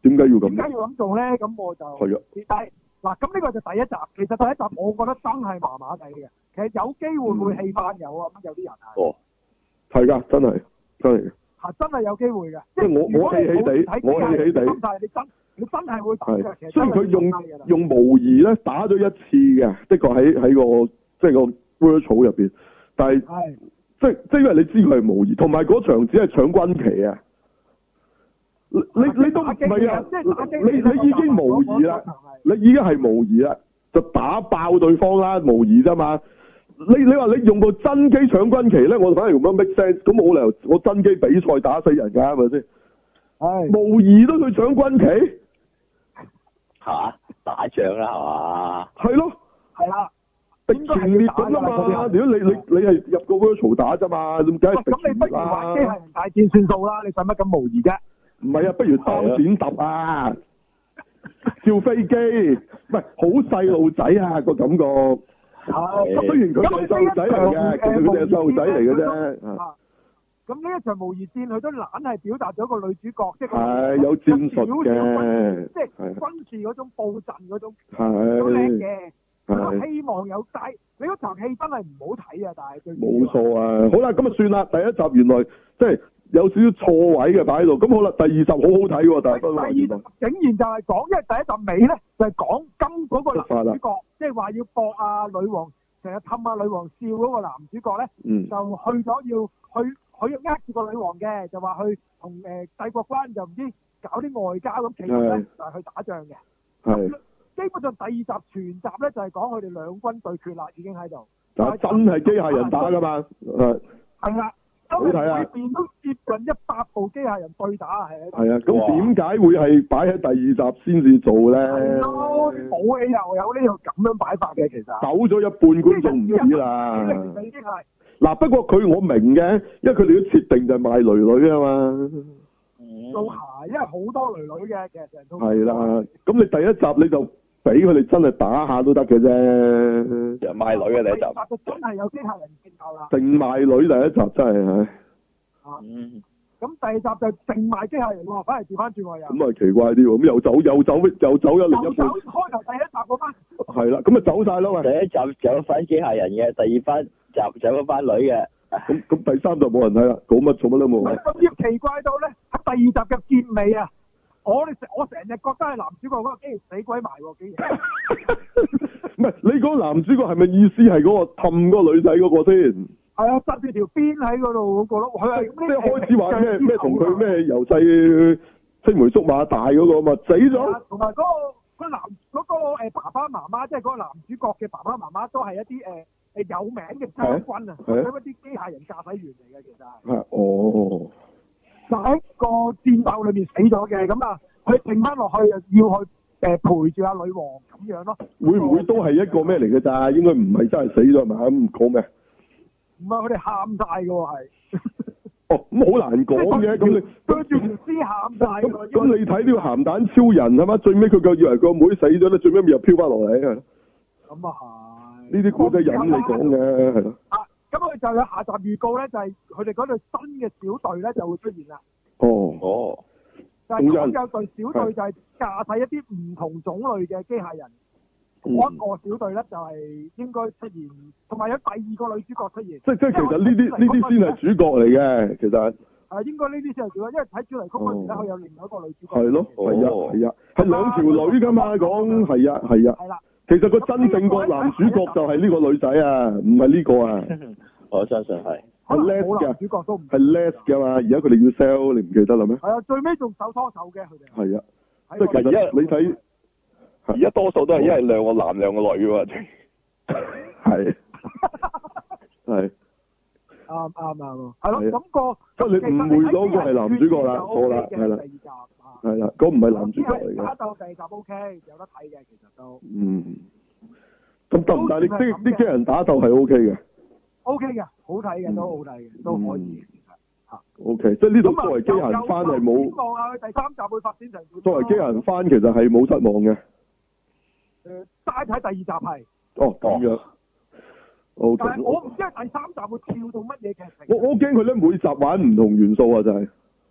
點解要咁？ 點解要咁做咧？咁我就係啊。 但係嗱，咁呢個就第一集。其實第一集我覺得真係麻麻地嘅。其實有機會會戲翻有啊，咁有啲人係。 哦。係㗎，真係真係。 嚇！真係有機會嘅。 即係我我氣氣地，我氣氣地。 咁但係你真你真係會打嘅。其實雖然佢用用模擬咧打咗一次嘅，的確喺喺個即係個 virtual 入邊，但係即係即係因為你知佢係模擬，同埋嗰場只係搶軍旗啊！你你你都唔係啊！你你已經模擬啦，你已經係模擬啦，就打爆對方啦，模擬啫嘛！你你話你用部真機搶軍旗咧，我反而用乜 make sense？咁冇理由我真機比賽打死人㗎，係咪先？係模擬都去搶軍旗嚇打仗啦係嘛？ 係咯， 係啦， 敵全滅咁啊嘛！如果你你你係入個 virtual 打啫嘛，咁梗係敵全滅啦。咁你不如玩機械人大戰算數啦，你使乜咁模擬啫？ 唔係啊，不如當剪揼啊，照飛機，唔係好細路仔啊個感覺。係。雖然佢係細路仔嚟嘅，其實佢哋係細路仔嚟嘅啫。 咁呢一場模擬戰，佢都懶係表達咗個女主角，即係係有戰術嘅， 即係軍事嗰種佈陣嗰種係都叻嘅。我希望有，但係你嗰場戲真係唔好睇啊！但係最冇錯啊！好啦，咁啊算啦，第一集原來即係有少少錯位嘅擺喺度。咁好啦，第二集好好睇喎，但係第二集竟然就係講，因為第一集尾咧就係講金嗰個男主角，即係話要搏啊女王，成日氹啊女王笑嗰個男主角咧， 嗯、 就去咗要去，佢要呃住個女王嘅，就話去同誒帝國關就唔知搞啲外交咁，其實咧就係去打仗嘅。 係。 基本上第二集全集咧就係講佢哋兩軍對決啦，已經喺度。 但係真係機械人打㗎嘛？係。 係啦。 好睇啊！ 裏邊都接近一百部機械人對打係。 係啊，咁點解會係擺喺第二集先至做咧？ 係咯，武器又有呢個咁樣擺法嘅，其實。走咗一半觀眾唔止啦。 已經係。 嗱，不過佢我明嘅，因為佢哋嘅設定就係賣女女啊嘛。 做鞋，因為好多女女嘅，其實成套。 係啦，咁你第一集你就俾佢哋真係打下都得嘅啫。 就賣女嘅第一集。 第二集就真係有機械人戰鬥啦。 淨賣女第一集真係唉。 嗯。咁第二集就淨賣機械人喎，反而調翻轉喎又。咁啊奇怪啲喎，咁又走又走又走一另一半。 又走開頭第一集嗰班。 係啦，咁啊走晒啦喂。 第一集走翻機械人嘅，第二班集走嗰班女嘅。 咁咁第三集冇人睇啦，講乜做乜都冇。 咁要奇怪到咧，喺第二集嘅結尾啊，我哋成我成日覺得係男主角嗰個竟然死鬼埋喎，竟然。 唔係你嗰個男主角係咪意思係嗰個氹嗰個女仔嗰個先？係啊，紮住條辮喺嗰度嗰個咯，佢係即係開始話咩咩同佢咩由細青梅竹馬大嗰個嘛，死咗。 同埋嗰個個男嗰個誒爸爸媽媽，即係嗰個男主角嘅爸爸媽媽，都係一啲誒。誒有名嘅將軍啊，係一啲機械人駕駛員嚟嘅，其實係。係哦。就喺個戰鬥裏面死咗嘅，咁啊，佢剩翻落去要去誒陪住阿女王咁樣咯。 會唔會都係一個咩嚟嘅咋？應該唔係真係死咗係咪？咁講咩？ 唔係，佢哋喊晒㗎喎，係。 哦，咁好難講嘅，咁你對住條屍喊晒。 咁咁你睇呢個鹹蛋超人係嘛？最尾佢就以為個妹死咗咧，最尾咪又飄翻落嚟啊！ 咁啊係。 呢啲古仔引你講嘅係咯。 啊，咁佢就有下集預告咧，就係佢哋嗰隊新嘅小隊咧就會出現啦。 哦哦。 就係講有隊小隊就係駕駛一啲唔同種類嘅機械人。嗰一個小隊咧就係應該出現，同埋有第二個女主角出現。即即係其實呢啲呢啲先係主角嚟嘅，其實。 係應該呢啲先係主角，因為睇主題曲嗰時咧，佢有另外一個女主角。 係咯，係啊，係啊，係兩條女㗎嘛，講係啊，係啊。係啦。其實個真正個男主角就係呢個女仔啊，唔係呢個啊。 我相信係。 係 Les 嘅。 主角都唔係 Les 㗎嘛，而家佢哋要 sell，你唔記得啦咩？ 係啊，最尾仲手拖手嘅佢哋。 係啊。即係其實你睇， 而家多數都係一係兩個男兩個女㗎嘛。 係。係。 啱啱啱係咯，咁個即係你誤會咗個係男主角啦，錯啦，係啦。係啦，嗰唔係男主角嚟嘅。 打鬥第二集 O K，有得睇嘅其實都。 嗯。咁得唔得？你啲啲機人打鬥係 O K 嘅。 O K 嘅，好睇嘅，都好睇嘅，都可以其實嚇。 O K，即係呢度作為機械人番係冇。 希望下佢第三集會發展成點？ 作為機械人番其實係冇失望嘅。 誒，齋睇第二集係。 哦，咁樣。O K。但係我唔知第三集會跳到乜嘢劇情。 我我驚佢咧每集玩唔同元素啊，就係。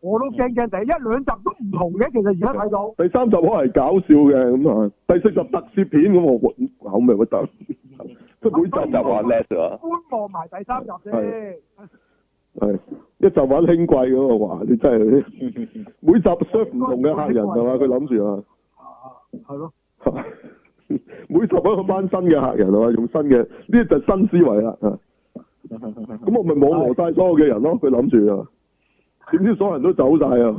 我都驚驚地，一兩集都唔同嘅，其實而家睇到。 第三集可能係搞笑嘅咁啊，第四集特攝片咁我口味乜得？即係每集就玩叻啊！ 觀望埋第三集先。 係一集玩輕貴咁啊！哇！你真係每集 serve 唔同嘅客人係嘛？佢諗住啊。 係咯。 每集揾一班新嘅客人係嘛？用新嘅呢就新思維啦。咁我咪網羅晒所有嘅人咯。佢諗住啊。點知所有人都走晒啊！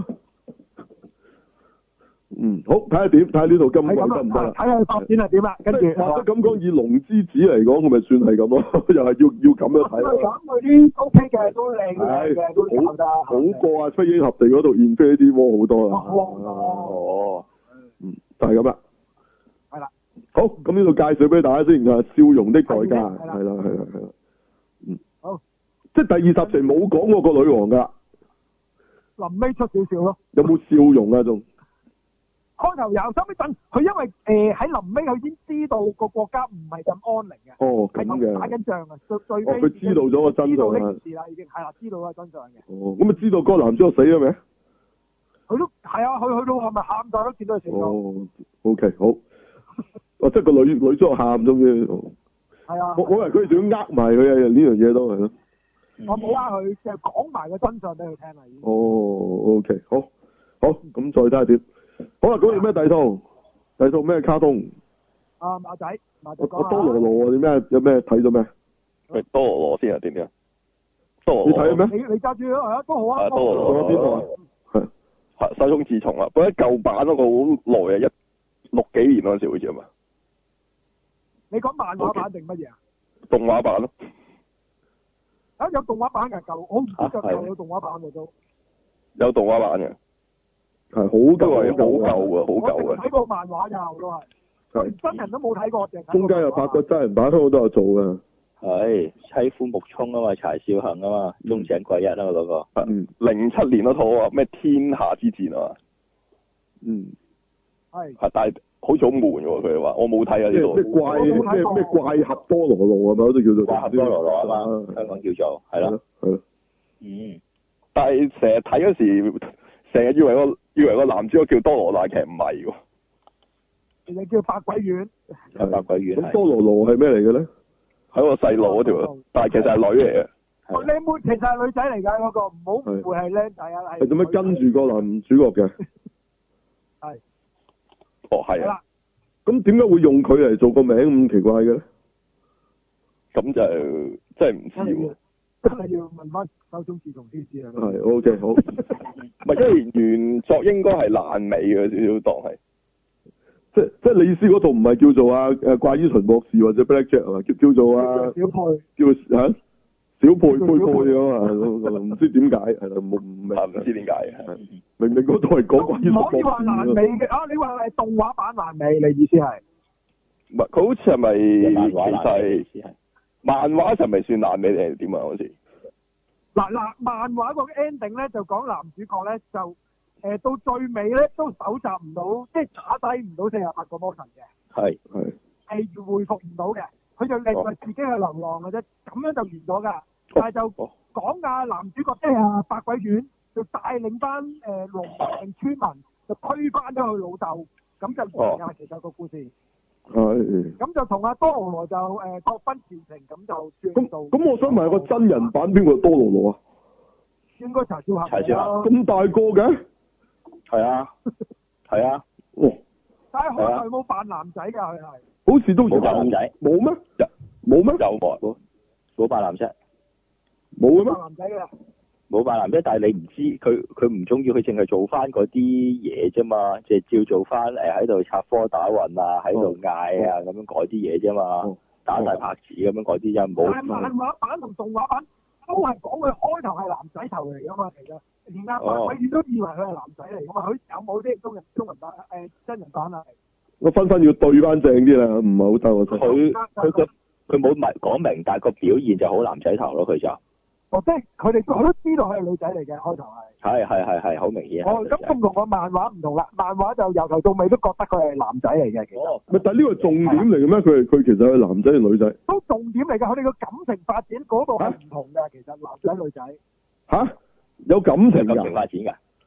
嗯，好睇下點，睇下呢度金貴得唔得啦？ 睇下發展係點啦，跟住或者咁講，以龍之子嚟講，佢咪算係咁咯？又係要要咁樣睇。 咁嗰啲 O K 嘅，都靚嘅，都好得。 好過啊！飛鷹合地嗰度現飛啲窩好多啦。 哦， 嗯，就係咁啦。 係啦。 好，咁呢度介紹俾大家先啊，笑容的代價，係啦，係啦，係啦。嗯。好。即係第二十集冇講過個女王噶。 臨尾出少少咯。 有冇笑容啊？仲？ 開頭有，收尾等佢，因為誒喺臨尾佢先知道個國家唔係咁安寧嘅。 哦，咁嘅。 打緊仗啊，最最尾。 哦，佢知道咗個真相啊。 知道啦，已經係啦，知道個真相嘅。 哦，咁啊，知道嗰個男主角死咗未？ 佢都係啊，佢去到係咪喊晒都見到佢死咗。 哦 ，OK，好。哦，即係個女女主角喊咗嘅。係啊。 我我以為佢哋仲要呃埋佢啊！呢樣嘢都係咯。 我冇呃佢，就講埋個真相俾佢聽啦。已經。 哦 ，OK，好，好，咁再睇下點。好啦，咁有咩第套？第套咩卡通？ 啊馬仔，馬仔講下。多羅羅啊？點咩？有咩睇咗咩？ 喂，多羅羅先啊？點樣？多羅羅。 你睇咗咩？ 你你揸住咯，係啊，都好啊。 多羅羅。 仲有邊個啊？係。 係手塚治虫啊！嗰啲舊版嗰個好耐啊，一六幾年嗰陣時好似係嘛？ 你講漫畫版定乜嘢啊？ 動畫版咯。 啊，有動畫版嘅舊，我唔知舊有動畫版嘅都。 有動畫版嘅。係好舊啊！好舊啊！好舊啊！ 睇過漫畫咋，我都係。係。真人都冇睇過，淨係。 中間又拍過真人版，香港都有做㗎。 係妻夫木聰啊嘛，柴少恒啊嘛，中井貴一啊嘛嗰個。 嗯。 零七年嗰套啊，咩天下之戰啊嘛。 嗯。 係。 係，但係好似好悶喎，佢哋話我冇睇啊呢度。 咩怪咩咩怪俠多羅羅啊嘛，都叫做。 怪俠多羅羅啊嘛，香港叫做係咯。 係咯。 嗯。但係成日睇嗰時，成日以為個以為個男主角叫多羅羅，其實唔係喎。 其實叫百鬼丸。 係百鬼丸。 咁多羅羅係咩嚟嘅咧？ 喺個細路嗰條，但係其實係女嚟嘅。 個靚妹其實係女仔嚟㗎，嗰個唔好誤會係靚仔啊！ 係做咩跟住個男主角嘅？ 係。 哦，係啊。 咁點解會用佢嚟做個名咁奇怪嘅咧？ 咁就真係唔知喎。 真係要問翻手塚治虫先知啊。 係 OK 好。 唔係，因為原作應該係爛尾嘅，少少當係。 即即李斯嗰套唔係叫做啊誒怪醫秦博士或者 Black Jack 係嘛？叫叫做啊小佩。 叫嚇小佩佩佩啊嘛？唔知點解係啦，冇唔明。 唔知點解明明嗰套係講怪醫秦博士。 唔可以話爛尾嘅啊！你話係動畫版爛尾，你意思係？ 唔係，佢好似係咪其實係漫畫就咪算爛尾定係點啊？好似嗱嗱，漫畫個 ending 咧就講男主角咧就誒、呃、到最尾咧都搜集唔到，即係打低唔到四十八個魔神嘅。 係係係恢復唔到嘅，佢就另外自己去流浪嘅啫，咁樣就完咗㗎。但係就講啊，男主角即係啊百鬼丸就帶領班誒農民村民就推翻咗佢老豆，咁就完㗎。其實個故事。係，咁就同阿多羅羅就誒各奔前程，咁就算到。咁我想問個真人版邊個多羅羅啊？ 應該柴少恒。 柴少恒咁大個嘅？ 係啊，係啊。 哦。 但係可能冇扮男仔㗎，佢係。 好似都冇扮男仔。 冇咩？冇咩？ 有冇？冇扮男仔。 冇嘅咩？ 扮男仔㗎。 冇扮男仔，但係你唔知佢佢唔中意，佢淨係做翻嗰啲嘢啫嘛，即係照做翻誒喺度插科打諢啊，喺度嗌啊咁樣改啲嘢啫嘛，打大拍子咁樣改啲啫，冇。 但係漫畫版同動畫版都係講佢開頭係男仔頭嚟㗎嘛，其實連阿白鬼都以為佢係男仔嚟㗎嘛，佢有冇啲中人中文版誒真人版啊？ 我分分要對翻正啲啦，唔係好得我真。 佢佢個佢冇明講明，但係個表現就好男仔頭咯，佢就。 哦，即係佢哋佢都知道佢係女仔嚟嘅，開頭係。係係係係好明顯。哦，咁咁同個漫畫唔同啦，漫畫就由頭到尾都覺得佢係男仔嚟嘅，其實。哦。 但係呢個係重點嚟嘅咩？佢係佢其實係男仔定女仔？ 都重點嚟㗎，佢哋個感情發展嗰度係唔同㗎，其實男仔女仔。 吓？有感情㗎？ 感情發展㗎？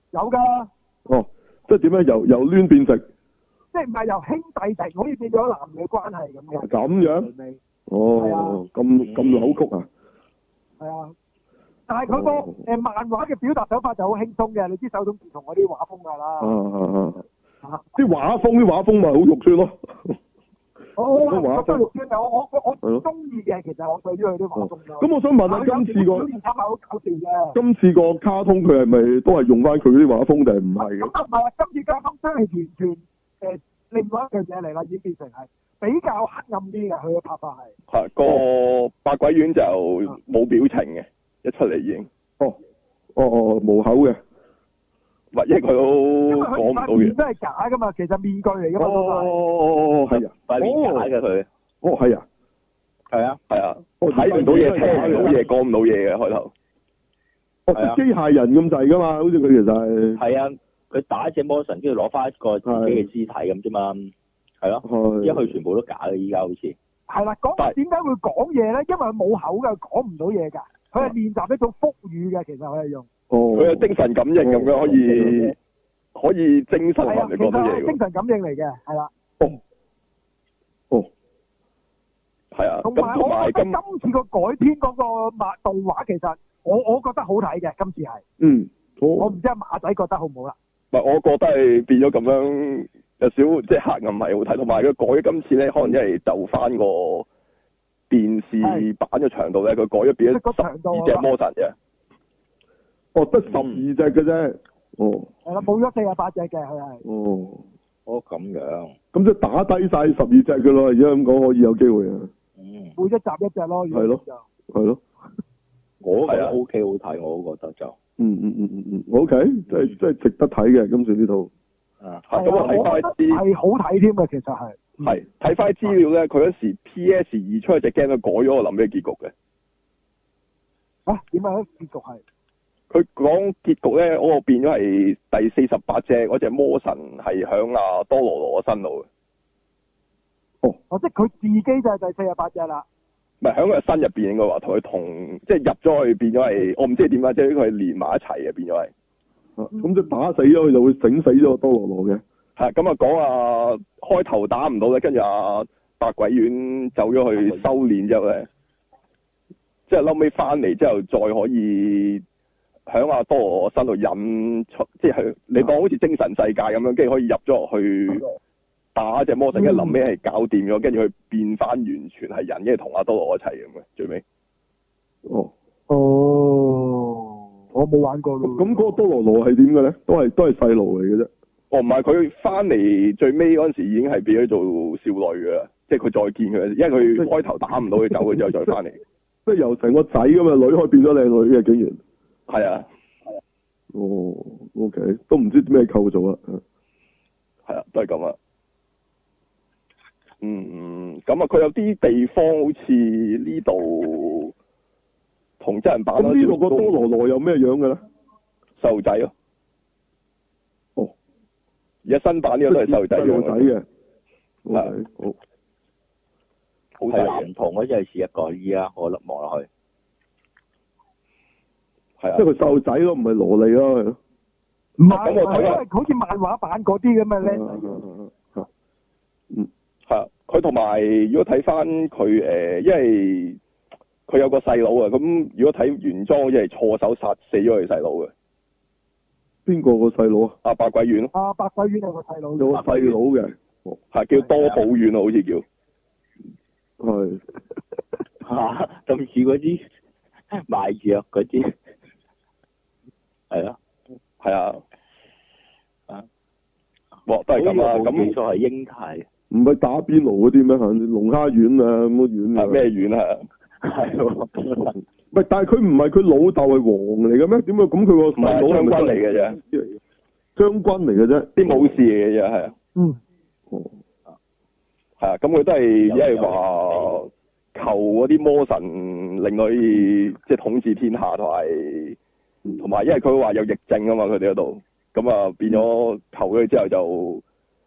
有㗎。 哦，即係點樣由由攣變直？ 即係唔係由兄弟情好似變咗男女關係咁嘅？ 咁樣？哦，咁咁扭曲啊？ 係啊，但係佢個誒漫畫嘅表達手法就好輕鬆嘅，你知手塚治蟲嗰啲畫風㗎啦。 啊啊啊！啲畫風啲畫風咪好肉酸咯。 我我覺得肉酸嘅，我我我中意嘅，其實我對於佢啲畫風咯。 咁我想問下，今次個好搞笑嘅。 今次個卡通佢係咪都係用翻佢啲畫風定係唔係嘅？ 咁啊唔係啊，今次卡通真係完全誒另外一樣嘢嚟啦，已經變成係比較黑暗啲嘅，佢嘅拍法係。 係個百鬼丸就冇表情嘅，一出嚟已經。 哦哦哦，無口嘅。 或者佢都講唔到嘢。 真係假㗎嘛，其實面具嚟㗎嘛。 哦哦哦係啊。 係面假嘅佢。 哦係啊。 係啊係啊。睇唔到嘢，聽唔到嘢，講唔到嘢嘅開頭。 哦，即機械人咁滯㗎嘛，好似佢其實係。 係啊，佢打一隻魔神，跟住攞翻一個自己嘅肢體咁啫嘛。係咯。因為佢全部都假嘅，依家好似。係啦，講點解會講嘢咧？因為佢冇口嘅，講唔到嘢㗎。佢係練習一種腹語嘅，其實佢係用。 哦。 佢有精神感應咁樣，可以可以精神人哋講到嘢。 精神感應嚟嘅，係啦。 哦。哦。係啊。 同埋我覺得今次個改編嗰個漫動畫，其實我我覺得好睇嘅，今次係。 嗯。 我唔知阿馬仔覺得好唔好啦。 唔係，我覺得係變咗咁樣有少即係黑暗，唔係好睇。同埋佢改今次咧，可能因為就翻個電視版嘅長度咧，佢改咗變咗十二隻魔神嘅。哦，得十二隻嘅啫。哦。係啦，冇咗四十八隻嘅佢係。哦。 哦，咁樣。 咁即係打低晒十二隻嘅咯，而家咁講可以有機會啊。 嗯。每一集一隻咯。 係咯。係咯。 我覺得 O K 好睇，我覺得就。 嗯嗯嗯嗯嗯 ，O K，即係即係值得睇嘅今次呢套。 啊。咁我睇翻啲係好睇添嘅，其實係。 係睇翻資料咧，佢嗰時 P S 二出隻 game 都改咗我諗咩結局嘅。 啊？點解結局係？ 佢講結局咧，嗰個變咗係第四十八隻嗰隻魔神係響阿多羅羅嘅身度嘅。 哦。 哦，即係佢自己就係第四十八隻啦。 唔係響佢身入邊應該話同佢同，即係入咗去變咗係，我唔知係點解，即係佢係連埋一齊嘅變咗係。 咁即係打死咗佢就會整死咗多羅羅嘅。 係咁啊，講啊開頭打唔到咧，跟住啊百鬼丸走咗去修煉之後咧，即係後尾翻嚟之後再可以響阿多羅羅身度引出，即係你當好似精神世界咁樣，跟住可以入咗落去打隻魔神，跟住臨尾係搞掂咗，跟住佢變翻完全係人，跟住同阿多羅羅一齊咁嘅最尾。 哦。 哦。我冇玩過咯。 咁嗰個多羅羅係點嘅咧？都係都係細路嚟嘅啫。 哦，唔係，佢翻嚟最尾嗰陣時已經係變咗做少女噶啦，即係佢再見佢，因為佢開頭打唔到佢走嘅之後再翻嚟， 即係由成個仔咁嘅女可以變咗靚女嘅，竟然。 係啊。係啊。 哦 ，O K，都唔知咩構造啊。 係啊，都係咁啊。嗯，咁啊，佢有啲地方好似呢度同真人版。 咁呢度個多羅羅有咩樣嘅咧？ 細路仔咯。哦。而家新版呢個都係細路仔樣嘅。 係。好。好睇唔同嗰隻係似一個依家，我望落去。係啊。 即係佢細路仔咯，唔係蘿莉咯，係咯。 唔係，因為好似漫畫版嗰啲咁嘅咧。 嗯。 係啊，佢同埋如果睇翻佢誒，因為佢有個細佬啊，咁如果睇原裝好似係錯手殺死咗佢細佬嘅。 邊個個細佬啊？ 阿百鬼丸咯。 阿百鬼丸有個細佬。 有個細佬嘅。 係叫多寶丸啊，好似叫。 係。 吓，咁似嗰啲賣藥嗰啲。係啊。 係啊。啊。哇，都係咁啊，咁冇錯係英泰。 唔係打邊爐嗰啲咩？龍蝦丸啊，咁嘅丸啊。 咩丸啊？ 係咯。 唔係，但係佢唔係佢老豆係王嚟嘅咩？點解咁佢個細佬將軍嚟嘅啫？ 將軍嚟嘅啫， 啲武士嚟嘅啫，係啊。 嗯。 哦。 係啊，咁佢都係因為話求嗰啲魔神令佢即係統治天下，同埋同埋因為佢話有疫症啊嘛，佢哋嗰度，咁啊變咗求佢之後就。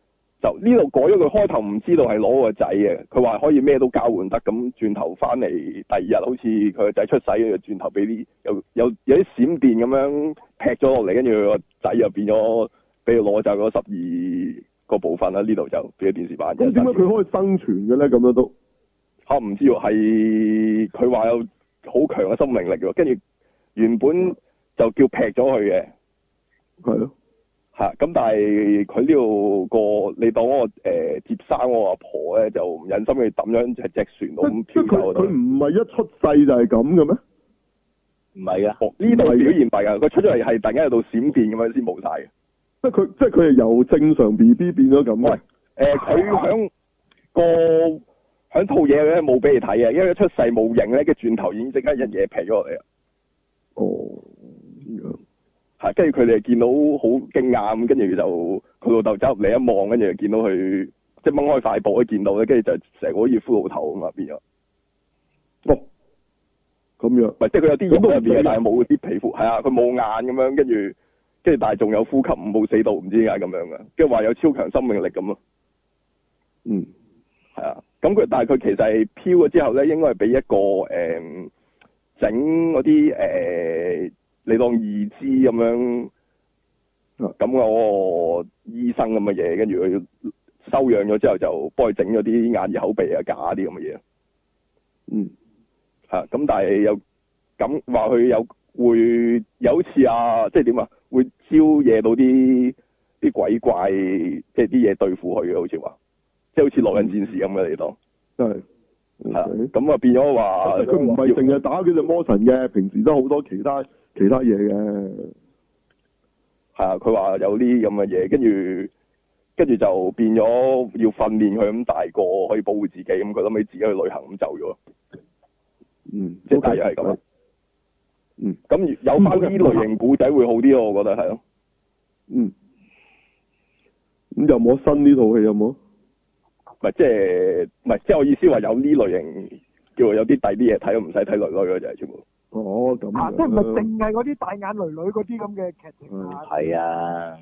就呢度改咗佢開頭唔知道係攞個仔嘅，佢話可以咩都交換得，咁轉頭翻嚟第二日好似佢個仔出世，就轉頭俾啲有有有啲閃電咁樣劈咗落嚟，跟住佢個仔又變咗俾佢攞走嗰十二個部分啦，呢度就變咗電視版。 咁點解佢可以生存嘅咧？咁樣都嚇唔知喎，係佢話有好強嘅生命力喎，跟住原本就叫劈咗佢嘅， 係咯。 嚇咁，但係佢呢度個你當嗰個誒接生嗰個阿婆咧，就唔忍心去抌咗隻隻船度咁漂走。 佢唔係一出世就係咁嘅咩？ 唔係啊， 呢度表現唔係啊，佢出咗嚟係突然間有道閃電咁樣先冇晒嘅。 即係佢，即係佢係由正常 B B 變咗咁嘅。 誒，佢響個響套嘢咧冇俾你睇啊，因為一出世冇影咧，跟住轉頭已經即刻一嘢劈咗落嚟啊。 哦，咁樣。 係，跟住佢哋見到好驚訝，跟住就佢老豆走入嚟一望，跟住就見到佢即係掹開塊布都見到咧，跟住就成個好似骷髏頭咁啊變咗。哦， 咁樣， 唔係即係佢有啲肉入邊嘅，但係冇啲皮膚。係啊，佢冇眼咁樣，跟住跟住但係仲有呼吸，冇死到，唔知點解咁樣嘅。跟住話有超強生命力咁咯。 嗯， 係啊，咁佢但係佢其實係飄咗之後咧，應該係俾一個誒整嗰啲誒。你當義肢咁樣，咁嗰個醫生咁嘅嘢，跟住佢收養咗之後，就幫佢整咗啲眼耳口鼻啊假啲咁嘅嘢。 嗯， 嚇咁，但係又咁話佢有會有好似啊，即係點啊？會招惹到啲啲鬼怪，即係啲嘢對付佢嘅，好似話，即係好似落緊戰士咁嘅你當。 係。 係啊，咁啊變咗話， 佢唔係淨係打幾隻魔神嘅，平時都好多其他。其他嘢嘅，係啊，佢話有啲咁嘅嘢，跟住跟住就變咗要訓練佢咁大個可以保護自己，咁佢諗起自己去旅行咁走咗。嗯，即係大約係咁。嗯，咁有翻呢類型古仔會好啲咯，我覺得係咯。嗯。咁有冇新呢套戲有冇？唔係即係唔係即係我意思話有呢類型，叫做有啲第啲嘢睇，唔使睇女女嘅就係全部。哦，咁啊！即係唔係淨係嗰啲大眼女女嗰啲咁嘅劇情啊？ 係啊。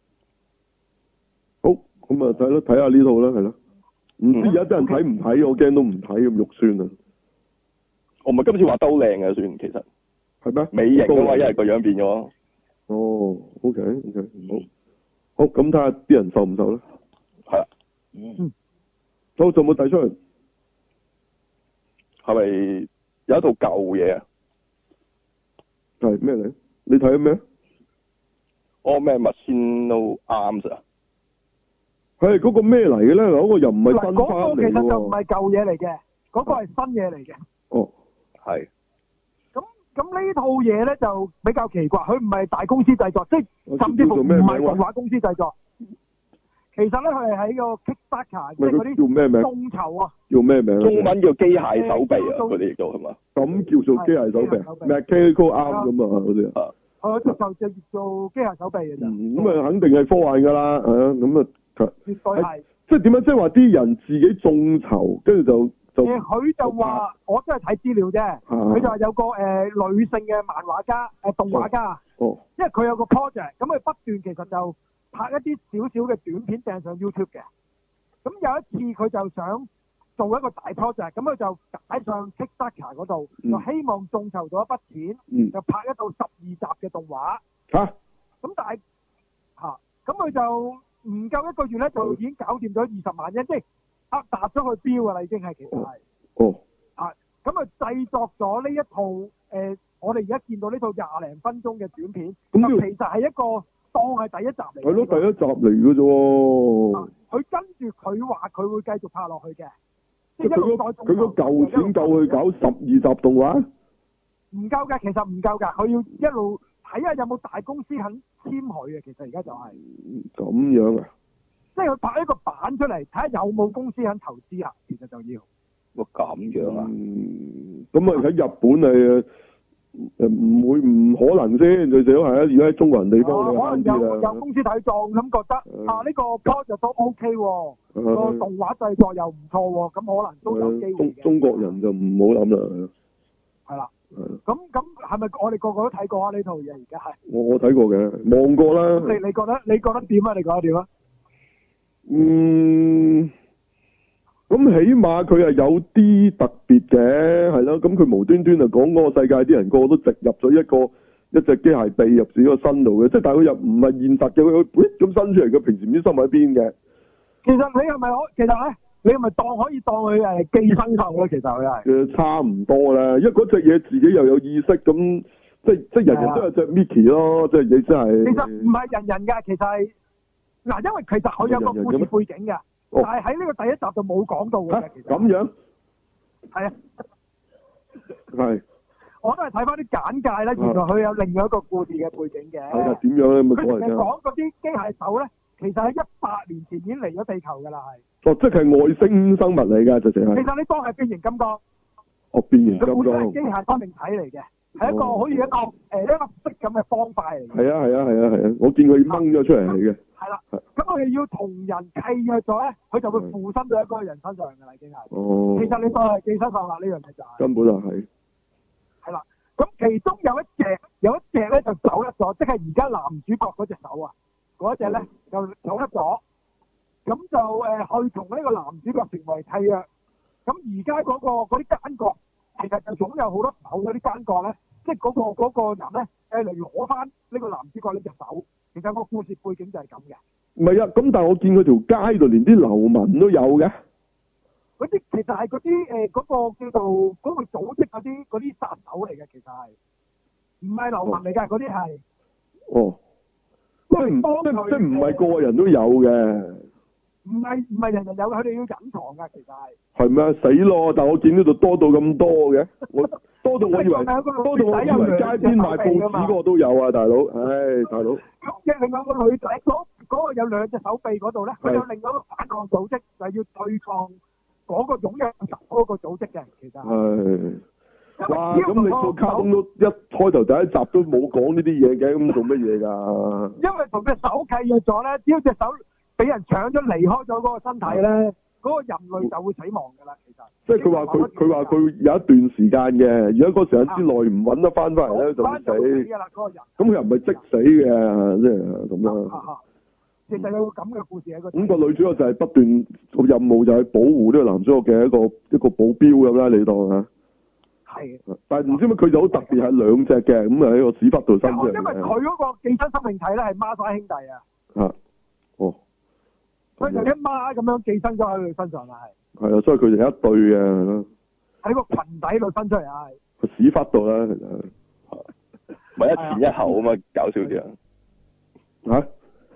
好，咁啊睇咯，睇下呢套啦，係咯。唔知而家啲人睇唔睇，我驚都唔睇咁肉酸啊！我咪今次畫得好靚嘅，算其實係咩？美型啊嘛，因為個樣變咗。哦，OK OK，好。好，咁睇下啲人受唔受咧？係啊。嗯。好，仲有冇遞出嚟？係咪有一套舊嘢啊？係咩嚟？你睇咗咩？哦咩 Machinima Arms 啊？係嗰個咩嚟嘅咧？嗰個又唔係新翻嚟喎。嗰個其實就唔係舊嘢嚟嘅，嗰個係新嘢嚟嘅。哦，係。咁咁呢套嘢咧就比較奇怪，佢唔係大公司製作，即係甚至乎唔係動畫公司製作。其實咧，佢係喺個 Kickstarter，即係嗰啲叫咩名？眾籌啊！叫咩名？中文叫機械手臂啊！佢哋叫係嘛？咁叫做機械手臂 ，Mechanical Arm 咁啊！嗰啲啊。係就就就做機械手臂嘅啫。咁啊，肯定係科幻㗎啦，係啊，咁啊，絕對係。即係點樣？即係話啲人自己眾籌，跟住就就。誒，佢就話：我真係睇資料啫。佢就話有個誒女性嘅漫畫家，誒動畫家。哦。因為佢有個 project，咁佢不斷其實就。拍一啲少少嘅短片掟上 YouTube 嘅，咁有一次佢就想做一個大 project，咁佢就擺上 Kickstarter 嗰度，嗯、就希望眾籌到一筆錢，嗯、就拍一套十二集嘅動畫。嚇、啊！咁但係嚇，咁、啊、佢就唔夠一個月咧，就已經搞掂咗二十萬啫，即係啊達咗去標㗎啦，已經係其實係。哦。啊，咁啊製作咗呢一套誒、呃，我哋而家見到呢套廿零分鐘嘅短片，咁、嗯、其實係一個。當係第一集嚟，係咯，第一集嚟嘅啫喎。佢跟住佢話佢會繼續拍落去嘅，即係一路再佢個舊錢夠去搞十二集動畫？唔夠㗎，其實唔夠㗎，佢要一路睇下有冇大公司肯簽佢嘅。其實而家就係、是、咁樣啊，即係佢拍一個版出嚟，睇下有冇公司肯投資啊。其實就要。哇，咁樣啊？咁啊喺日本係。誒，唔會唔可能先，最少係啊！如果喺中國人地方，可能有有公司睇中咁覺得啊，呢個 project 都 OK 喎，個動畫製作又唔錯喎，咁可能都有機會嘅。中國人就唔好諗啦。係啦。咁咁係咪我哋個個都睇過啊？呢套嘢而家係。我我睇過嘅，望過啦。你你覺得你覺得點啊？你覺得點啊？ 嗯，咁起碼佢係有啲特別嘅，係咯。咁佢無端端就講嗰個世界啲人個個都植入咗一個一隻機械臂入自己個身度嘅，即係但係佢又唔係現實嘅，佢佢咁伸出嚟，佢平時唔知伸喺邊嘅。 其實你係咪可？其實咧，你係咪當可以當佢係寄生獸咧？其實佢係。誒， 差唔多啦，因為嗰隻嘢自己又有意識，咁即係即係人人都有隻 Mickey 咯，即係你真係。其實唔係人人㗎，其實係嗱，因為其實佢有個故事背景嘅，但係喺呢個第一集就冇講到嘅。其實咁樣。係啊。係。我都係睇翻啲簡介咧，原來佢有另外一個故事嘅背景嘅。係啊，點樣咧？咪講嚟聽。佢講嗰啲機械手咧。其實喺一百年前已經嚟咗地球㗎啦，係。哦，即係外星生物嚟㗎，就成係。其實你當係變形金剛。哦，變形金剛。佢本身係機械生命體嚟嘅，係、哦、一個好似一個誒、呃、一個色咁嘅方塊嚟嘅。係啊係啊係啊係啊！我見佢掹咗出嚟嚟嘅。係啦。咁我哋要同人契約咗咧，佢就會附身到一個人身上㗎啦，已經係。哦。其實你當係寄生獸啦，呢樣嘢就係。根本就係。係啦，咁其中有一隻有一隻咧就走甩咗，即係而家男主角嗰隻手啊。嗰一隻咧就走甩咗，咁就誒、呃、去同呢個男主角成為契約。咁而家嗰個嗰啲奸角，其實就總有好多手嗰啲奸角咧，即係嗰個嗰、嗰個人咧誒嚟攞翻呢個男主角呢隻手。其實個故事背景就係咁嘅。唔係啊，咁但係我見佢條街度連啲流民都有嘅。嗰啲其實係嗰啲誒嗰個叫做嗰、嗰個組織嗰啲嗰啲殺手嚟嘅，其實係唔係流民嚟㗎？嗰啲係。哦。即係唔即即唔係個個人都有嘅，唔係唔係人人有，佢哋要隱藏噶，其實係。係咩？死咯！但係我見呢度多到咁多嘅，我多到我以為多到我以為街邊賣報紙嗰個都有啊，大佬，唉，大佬。咁即係另外個女仔，嗰嗰個有兩隻手臂嗰度咧，佢有另外一個反抗組織，就係要對抗嗰個擁有嗰個組織嘅，其實。係。哇！咁你個卡通都一開頭第一集都冇講呢啲嘢嘅，咁做乜嘢㗎？因為同隻手契約咗咧，只要隻手俾人搶咗離開咗嗰個身體咧，嗰、嗰個人類就會死亡㗎啦。其實即係佢話佢佢話佢有一段時間嘅，如果嗰時間之內唔揾得翻翻嚟咧，就會死㗎啦。嗰個人咁佢又唔係即死嘅，即係咁樣。其實有個咁嘅故事喺個。咁個女主角就係不斷個任務就係保護呢個男主角嘅一個一個保鏢咁啦，你當嚇。係，但係唔知乜佢就好特別係兩隻嘅，咁啊喺個屎忽度伸出嚟。因為佢嗰個寄生生命體咧係孖生兄弟啊。啊，哦。所以就一孖咁樣寄生咗喺佢身上啦，係。係啊，所以佢哋一對嘅，係咯。喺個裙底度伸出嚟啊，係。個屎忽度啦，其實。咪一前一後啊嘛，搞笑啲啊。嚇？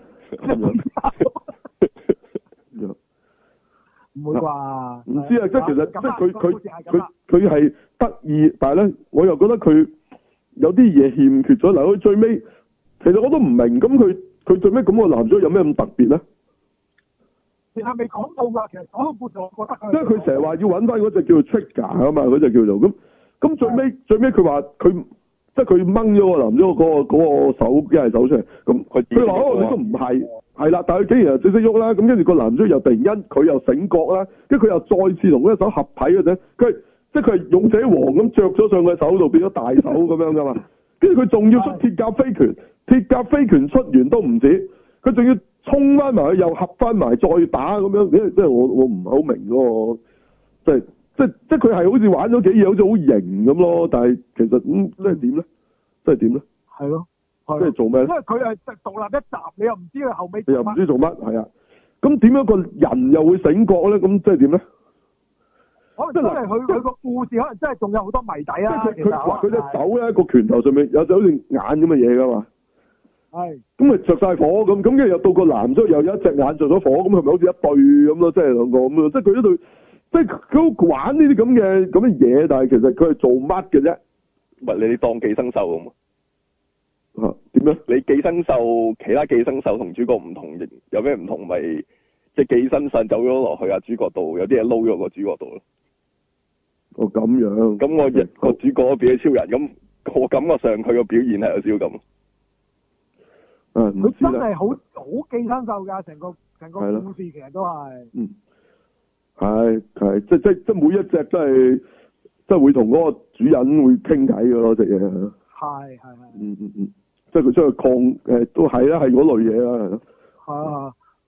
唔會啩？唔知啊，即係其實即係佢佢佢佢係得意，但係咧，我又覺得佢有啲嘢欠缺咗。嗱，佢最尾，其實我都唔明，咁佢佢最尾咁個男主角有咩咁特別咧？其實未講到㗎，其實講到故事，我覺得。因為佢成日話要揾翻嗰隻叫做 Trigger 啊嘛，嗰隻叫做咁咁最尾最尾佢話佢即係佢掹咗個男主角嗰個嗰個手機係手出嚟，咁佢佢話哦，你都唔係。係啦，但係佢竟然又識識喐啦，咁跟住個男主角又突然間佢又醒覺啦，跟住佢又再次同嗰隻手合體嗰陣，佢即係佢係勇者王咁着咗上佢手度變咗大手咁樣噶嘛，跟住佢仲要出鐵甲飛拳，鐵甲飛拳出完都唔止，佢仲要衝翻埋去又合翻埋再打咁樣，即係我我唔係好明嗰個，即係即係即係佢係好似玩咗幾嘢，好似好型咁咯，但係其實咁即係點咧？即係點咧？係咯。即係做咩咧？因為佢係獨立一集，你又唔知佢後尾你又唔知做乜，係啊。咁點樣個人又會醒覺咧？咁即係點咧？可能真係佢佢個故事，可能真係仲有好多謎底啊！即係佢佢佢隻手咧個拳頭上面有隻好似眼咁嘅嘢噶嘛。係。咁咪着晒火咁，咁跟住又到個男咗又有一隻眼着咗火，咁係咪好似一對咁咯？即係兩個咁咯，即係佢一對，即係佢玩呢啲咁嘅咁嘅嘢，但係其實佢係做乜嘅啫？唔係你當寄生獸咁。啊，點樣？你寄生獸，其他寄生獸同主角唔同，有咩唔同？咪即係寄生獸走咗落去啊主角度，有啲嘢撈咗個主角度咯。哦，咁樣。咁我一個主角變咗超人，咁我感覺上佢個表現係有少咁。啊，佢真係好好寄生獸噶，成個成個故事其實都係。嗯。係係，即即即每一隻都係，即係會同嗰個主人會傾偈噶咯，隻嘢。係係係。嗯嗯嗯。即係佢出去抗誒，都係啦，係嗰類嘢啦，係咯。係啊，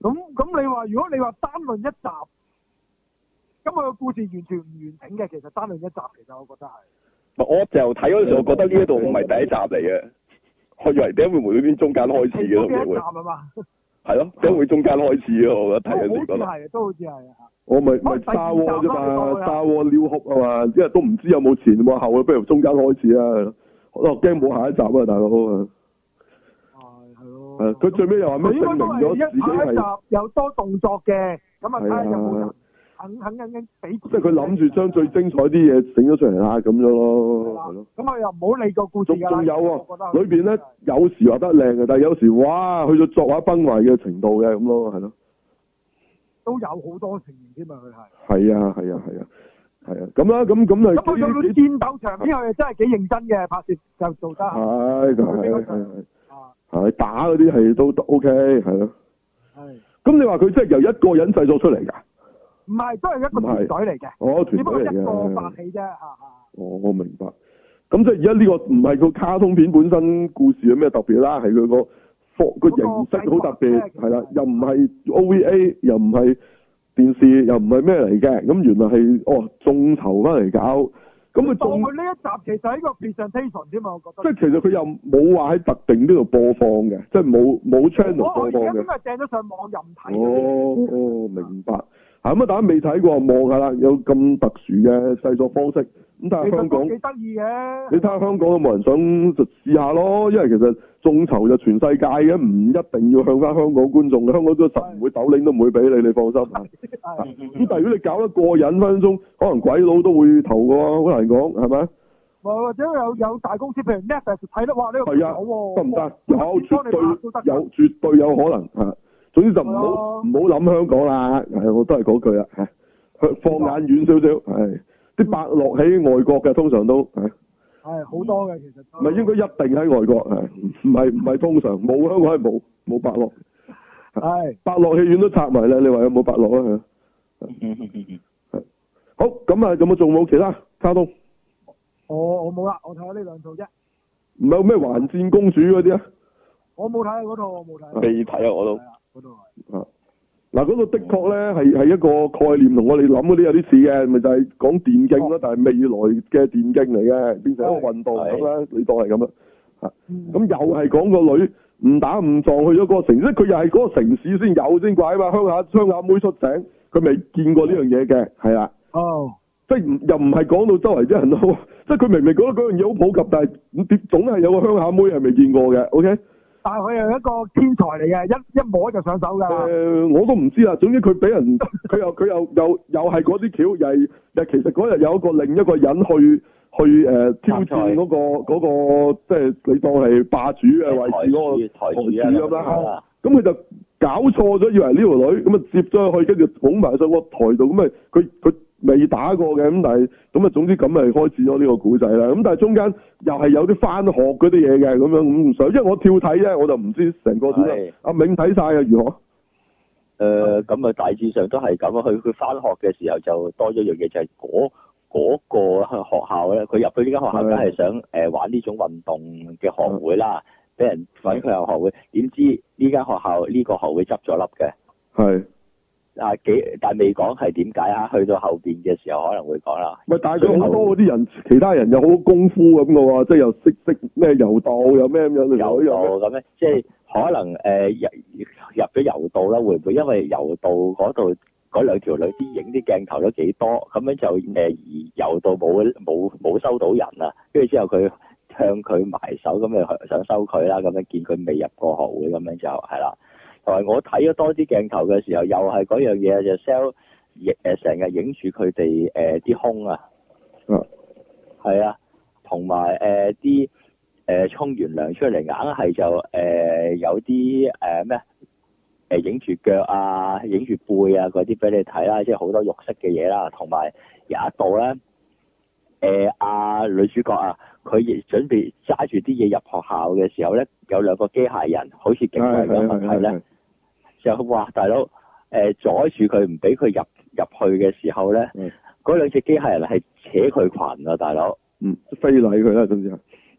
咁咁你話如果你話單論一集，咁佢個故事完全唔完整嘅，其實單論一集，其實我覺得係。 我就睇嗰陣時，我覺得呢一度唔係第一集嚟嘅，我以為點解會無端端中間開始嘅， 第一集啊嘛。係咯，點解會中間開始嘅？我覺得睇嗰時覺得。 係，都好似係啊。 我咪咪沙窩啫嘛，沙窩撩哭啊嘛，因為都唔知有冇前冇後，不如中間開始啊。我驚冇下一集啊，大佬啊。 係係咯。 係，佢最尾又話咩證明咗自己係。 下一集又多動作嘅，咁啊睇下有冇人肯肯肯肯俾。 即係佢諗住將最精彩啲嘢整咗出嚟啦，咁樣咯，係咯。 咁我又唔好理個故事㗎啦。 仲有喎，裏邊咧有時畫得靚嘅，但係有時哇去到作畫崩壞嘅程度嘅咁咯，係咯。 都有好多情形添嘛，佢係。係啊係啊係啊係啊，咁啦咁咁啊。 咁佢到戰鬥場面，佢真係幾認真嘅拍攝，就做得。 係係係係。係打嗰啲係都都 OK 係咯。係。咁你話佢真係由一個人製作出嚟㗎？唔係，都係一個團隊嚟嘅。 哦，團隊嚟嘅。只不過一個發起啫嚇嚇。 哦，我明白。咁即係而家呢個唔係個卡通片本身故事有咩特別啦，係佢個。個形式好特別，係啦，又唔係 O V A， 又唔係電視，又唔係咩嚟嘅，咁原來係哦眾籌翻嚟搞，咁佢仲佢呢一集其實係一個 presentation 啫嘛，我覺得。 即係其實佢又冇話喺特定呢度播放嘅，即係冇冇 channel 播放嘅。我而家應該係掟咗上網，又唔睇。哦哦，明白。係咁啊！大家未睇過，望下啦，有咁特殊嘅製作方式。咁但係香港幾得意嘅。 你睇下香港有冇人想就試下咯？因為其實眾籌就全世界嘅，唔一定要向翻香港觀眾嘅。香港都實唔會抖領都唔會俾你，你放心。咁但係如果你搞得過癮，分分鐘可能鬼佬都會投嘅喎，好難講，係咪？ 或者有有大公司，譬如 Netflix 睇得哇呢個係啊，得唔得？有絕對有絕對有可能嚇。總之就唔好唔好諗香港啦，係我都係嗰句啦，係放眼遠少少，係啲伯樂喺外國嘅通常都係係好多嘅其實唔係應該一定喺外國，係唔係唔係通常冇香港係冇冇伯樂，係伯樂戲院都拆埋啦，你話有冇伯樂啊？係好咁啊，有冇仲冇其他卡通？ 我我冇啦，我睇下呢兩套啫。 唔係有咩還戰公主嗰啲啊？ 我冇睇嗰套，我冇睇。 未睇啊，我都。 嗰度啊，嗱嗰度的確咧係係一個概念，同我哋諗嗰啲有啲似嘅，咪就係、是、講電競咯，哦、但係未來嘅電競嚟嘅，變成一個運動咁啦，你當係咁啦，吓，咁、嗯、又係講個女誤打誤撞去咗嗰個城市，即係佢又係嗰個城市先有先怪啊嘛，鄉下鄉下妹出城，佢未見過呢樣嘢嘅，係啦， 哦， 即係又唔係講到周圍啲人都，即係佢明明覺得嗰樣嘢好普及，但係總係有個鄉下妹係未見過嘅 ，OK。 但係佢係一個天才嚟嘅，一一摸就上手㗎。誒、 呃，我都唔知啦。總之佢俾人，佢又佢又又又係嗰啲橋，又係又其實嗰日有一個另一個人去去誒、呃、挑戰嗰、那個嗰、那個，即係你當係霸主嘅位置嗰個台主咁啦。咁佢就搞錯咗，以為呢條女咁啊接咗去，跟住捧埋上個台度，咁啊佢佢未打過嘅，咁但係咁啊總之咁咪開始咗呢個古仔啦。咁但係中間又係有啲翻學嗰啲嘢嘅，咁樣咁唔想，因為我跳睇啫，我就唔知成個點。阿銘睇晒啊，如何？誒、 呃，咁啊大致上都係咁啊。佢佢翻學嘅時候就多咗一樣嘢，就係嗰嗰個學校咧，佢入去呢間學校梗係想誒玩呢種運動嘅學會啦，俾人揾佢有學會，點知呢間學校呢、呢個學會執咗笠嘅。 係。 啊幾，但係未講係點解啊？去到後邊嘅時候可能會講啦。 喂，但係佢好多嗰啲人，其他人又好功夫咁嘅喎，即係又識識咩柔道，又咩咁樣。 柔道咁咧，即係可能誒、呃、入入咗柔道啦，會唔會因為柔道嗰度嗰兩條女啲影啲鏡頭都幾多，咁樣就誒而柔道冇冇冇收到人啊？跟住之後佢向佢埋手，咁就想收佢啦。咁樣見佢未入過學會，咁樣就係啦。同埋我睇咗多啲鏡頭嘅時候，又係嗰樣嘢就 sell 誒成日影住佢哋誒啲胸啊，嗯，係啊，同埋誒啲誒沖完涼出嚟，硬係就誒、呃、有啲誒咩誒影住腳啊、影住背啊嗰啲俾你睇啦，即係好多肉色嘅嘢啦。同埋有一度咧，誒、呃、阿女主角啊，佢亦準備揸住啲嘢入學校嘅時候咧，有兩個機械人好似警衛咁問題咧。就話大佬，誒、呃、阻住佢唔俾佢入入去嘅時候咧，嗰、嗯、兩隻機械人係扯佢裙啊，大佬。 嗯，非禮佢啦，總之係。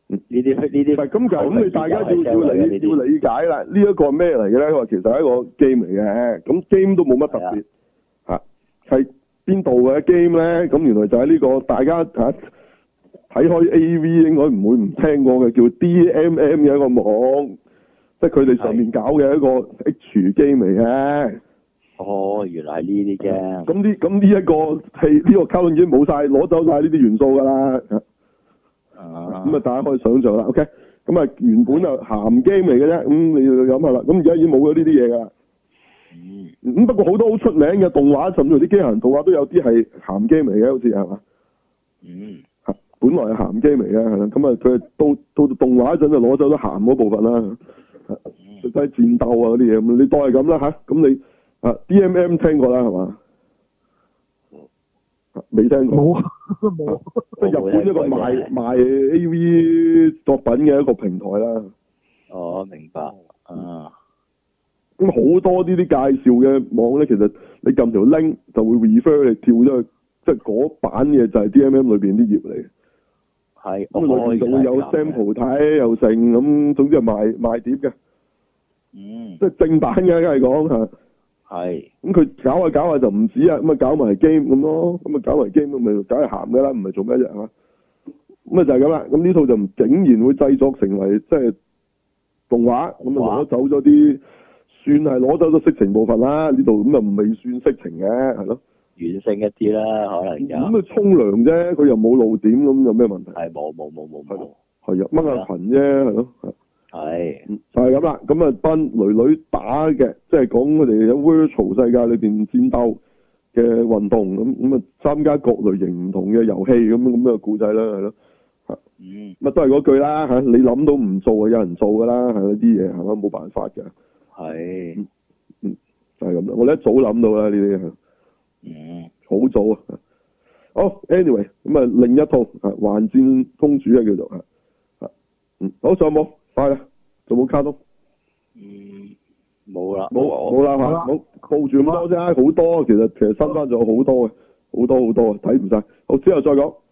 呢啲呢啲。 唔係咁就咁，你大家要要理要理解啦。呢一個係咩嚟嘅咧？話其實係一個 game 嚟嘅，咁 game 都冇乜特別嚇，係邊度嘅 game 咧？咁原來就喺呢個大家嚇睇開 A V 應該唔會唔聽過嘅叫 D M M 嘅一個網，即係佢哋上面搞嘅一個 H game 嚟嘅。 哦，原來係呢啲嘅。 咁呢咁呢一個係呢、呢個卡通已經冇晒，攞走晒呢啲元素㗎啦。 啊。 咁啊，大家可以想像啦。OK，咁啊原本啊鹹 game 嚟嘅啫，咁、嗯、你要諗下啦。咁而家已經冇咗呢啲嘢㗎啦。嗯。咁不過好多好出名嘅動畫，甚至乎啲機械人動畫都有啲係鹹 game 嚟嘅，好似係嘛？ 嗯。 本來係鹹 game 嚟嘅，係啦。咁啊，佢到到動畫嗰陣就攞走咗鹹嗰部分啦。即係戰鬥啊嗰啲嘢，咁你當係咁啦嚇。咁你啊 D M M 聽過啦係嘛？未聽過。 冇冇。 即係日本一個賣賣 A V 作品嘅一個平台啦。 哦，明白。啊。 咁好多呢啲介紹嘅網咧，其實你撳條 link 就會 refer 你跳咗去，即係嗰版嘢就係 D M M 裏邊啲頁嚟。 係。 咁裏邊就會有 sample 睇又剩咁，總之係賣賣碟嘅。 嗯。即係正版嘅，梗係講嚇。 係。 咁佢搞下搞下就唔止啊，咁啊搞埋 game 咁咯，咁啊搞埋 game 咁咪搞係鹹嘅啦，唔係做咩啫嚇？咁啊就係咁啦。咁呢套就唔竟然會製作成為即係動畫，咁啊攞走咗啲，算係攞走咗色情部分啦。呢度咁啊唔係算色情嘅，係咯。 軟性一啲啦，可能有。 咁啊沖涼啫，佢又冇露點，咁有咩問題？ 係冇冇冇冇冇。 係啊，掹下裙啫，係咯。 係， 就係咁啦。咁啊，班女女打嘅，即係講佢哋喺 virtual 世界裏邊戰鬥嘅運動，咁咁啊，參加各類型唔同嘅遊戲，咁咁嘅故仔啦，係咯。 嗯。 咁啊，都係嗰句啦嚇，你諗到唔做啊，有人做㗎啦，係嗰啲嘢係嘛，冇辦法嘅。係。嗯，嗯，就係咁啦。我哋一早諗到啦，呢啲係。嗯。好早啊！好 ，anyway，咁啊，另一套啊，幻戰公主啊，叫做啊，嗯，好，仲有冇？快啦，仲冇卡通？ 嗯，冇啦， 冇冇啦嚇，冇報住咁多啫，好多其實其實新翻咗好多嘅，好多好多睇唔晒。好，之後再講。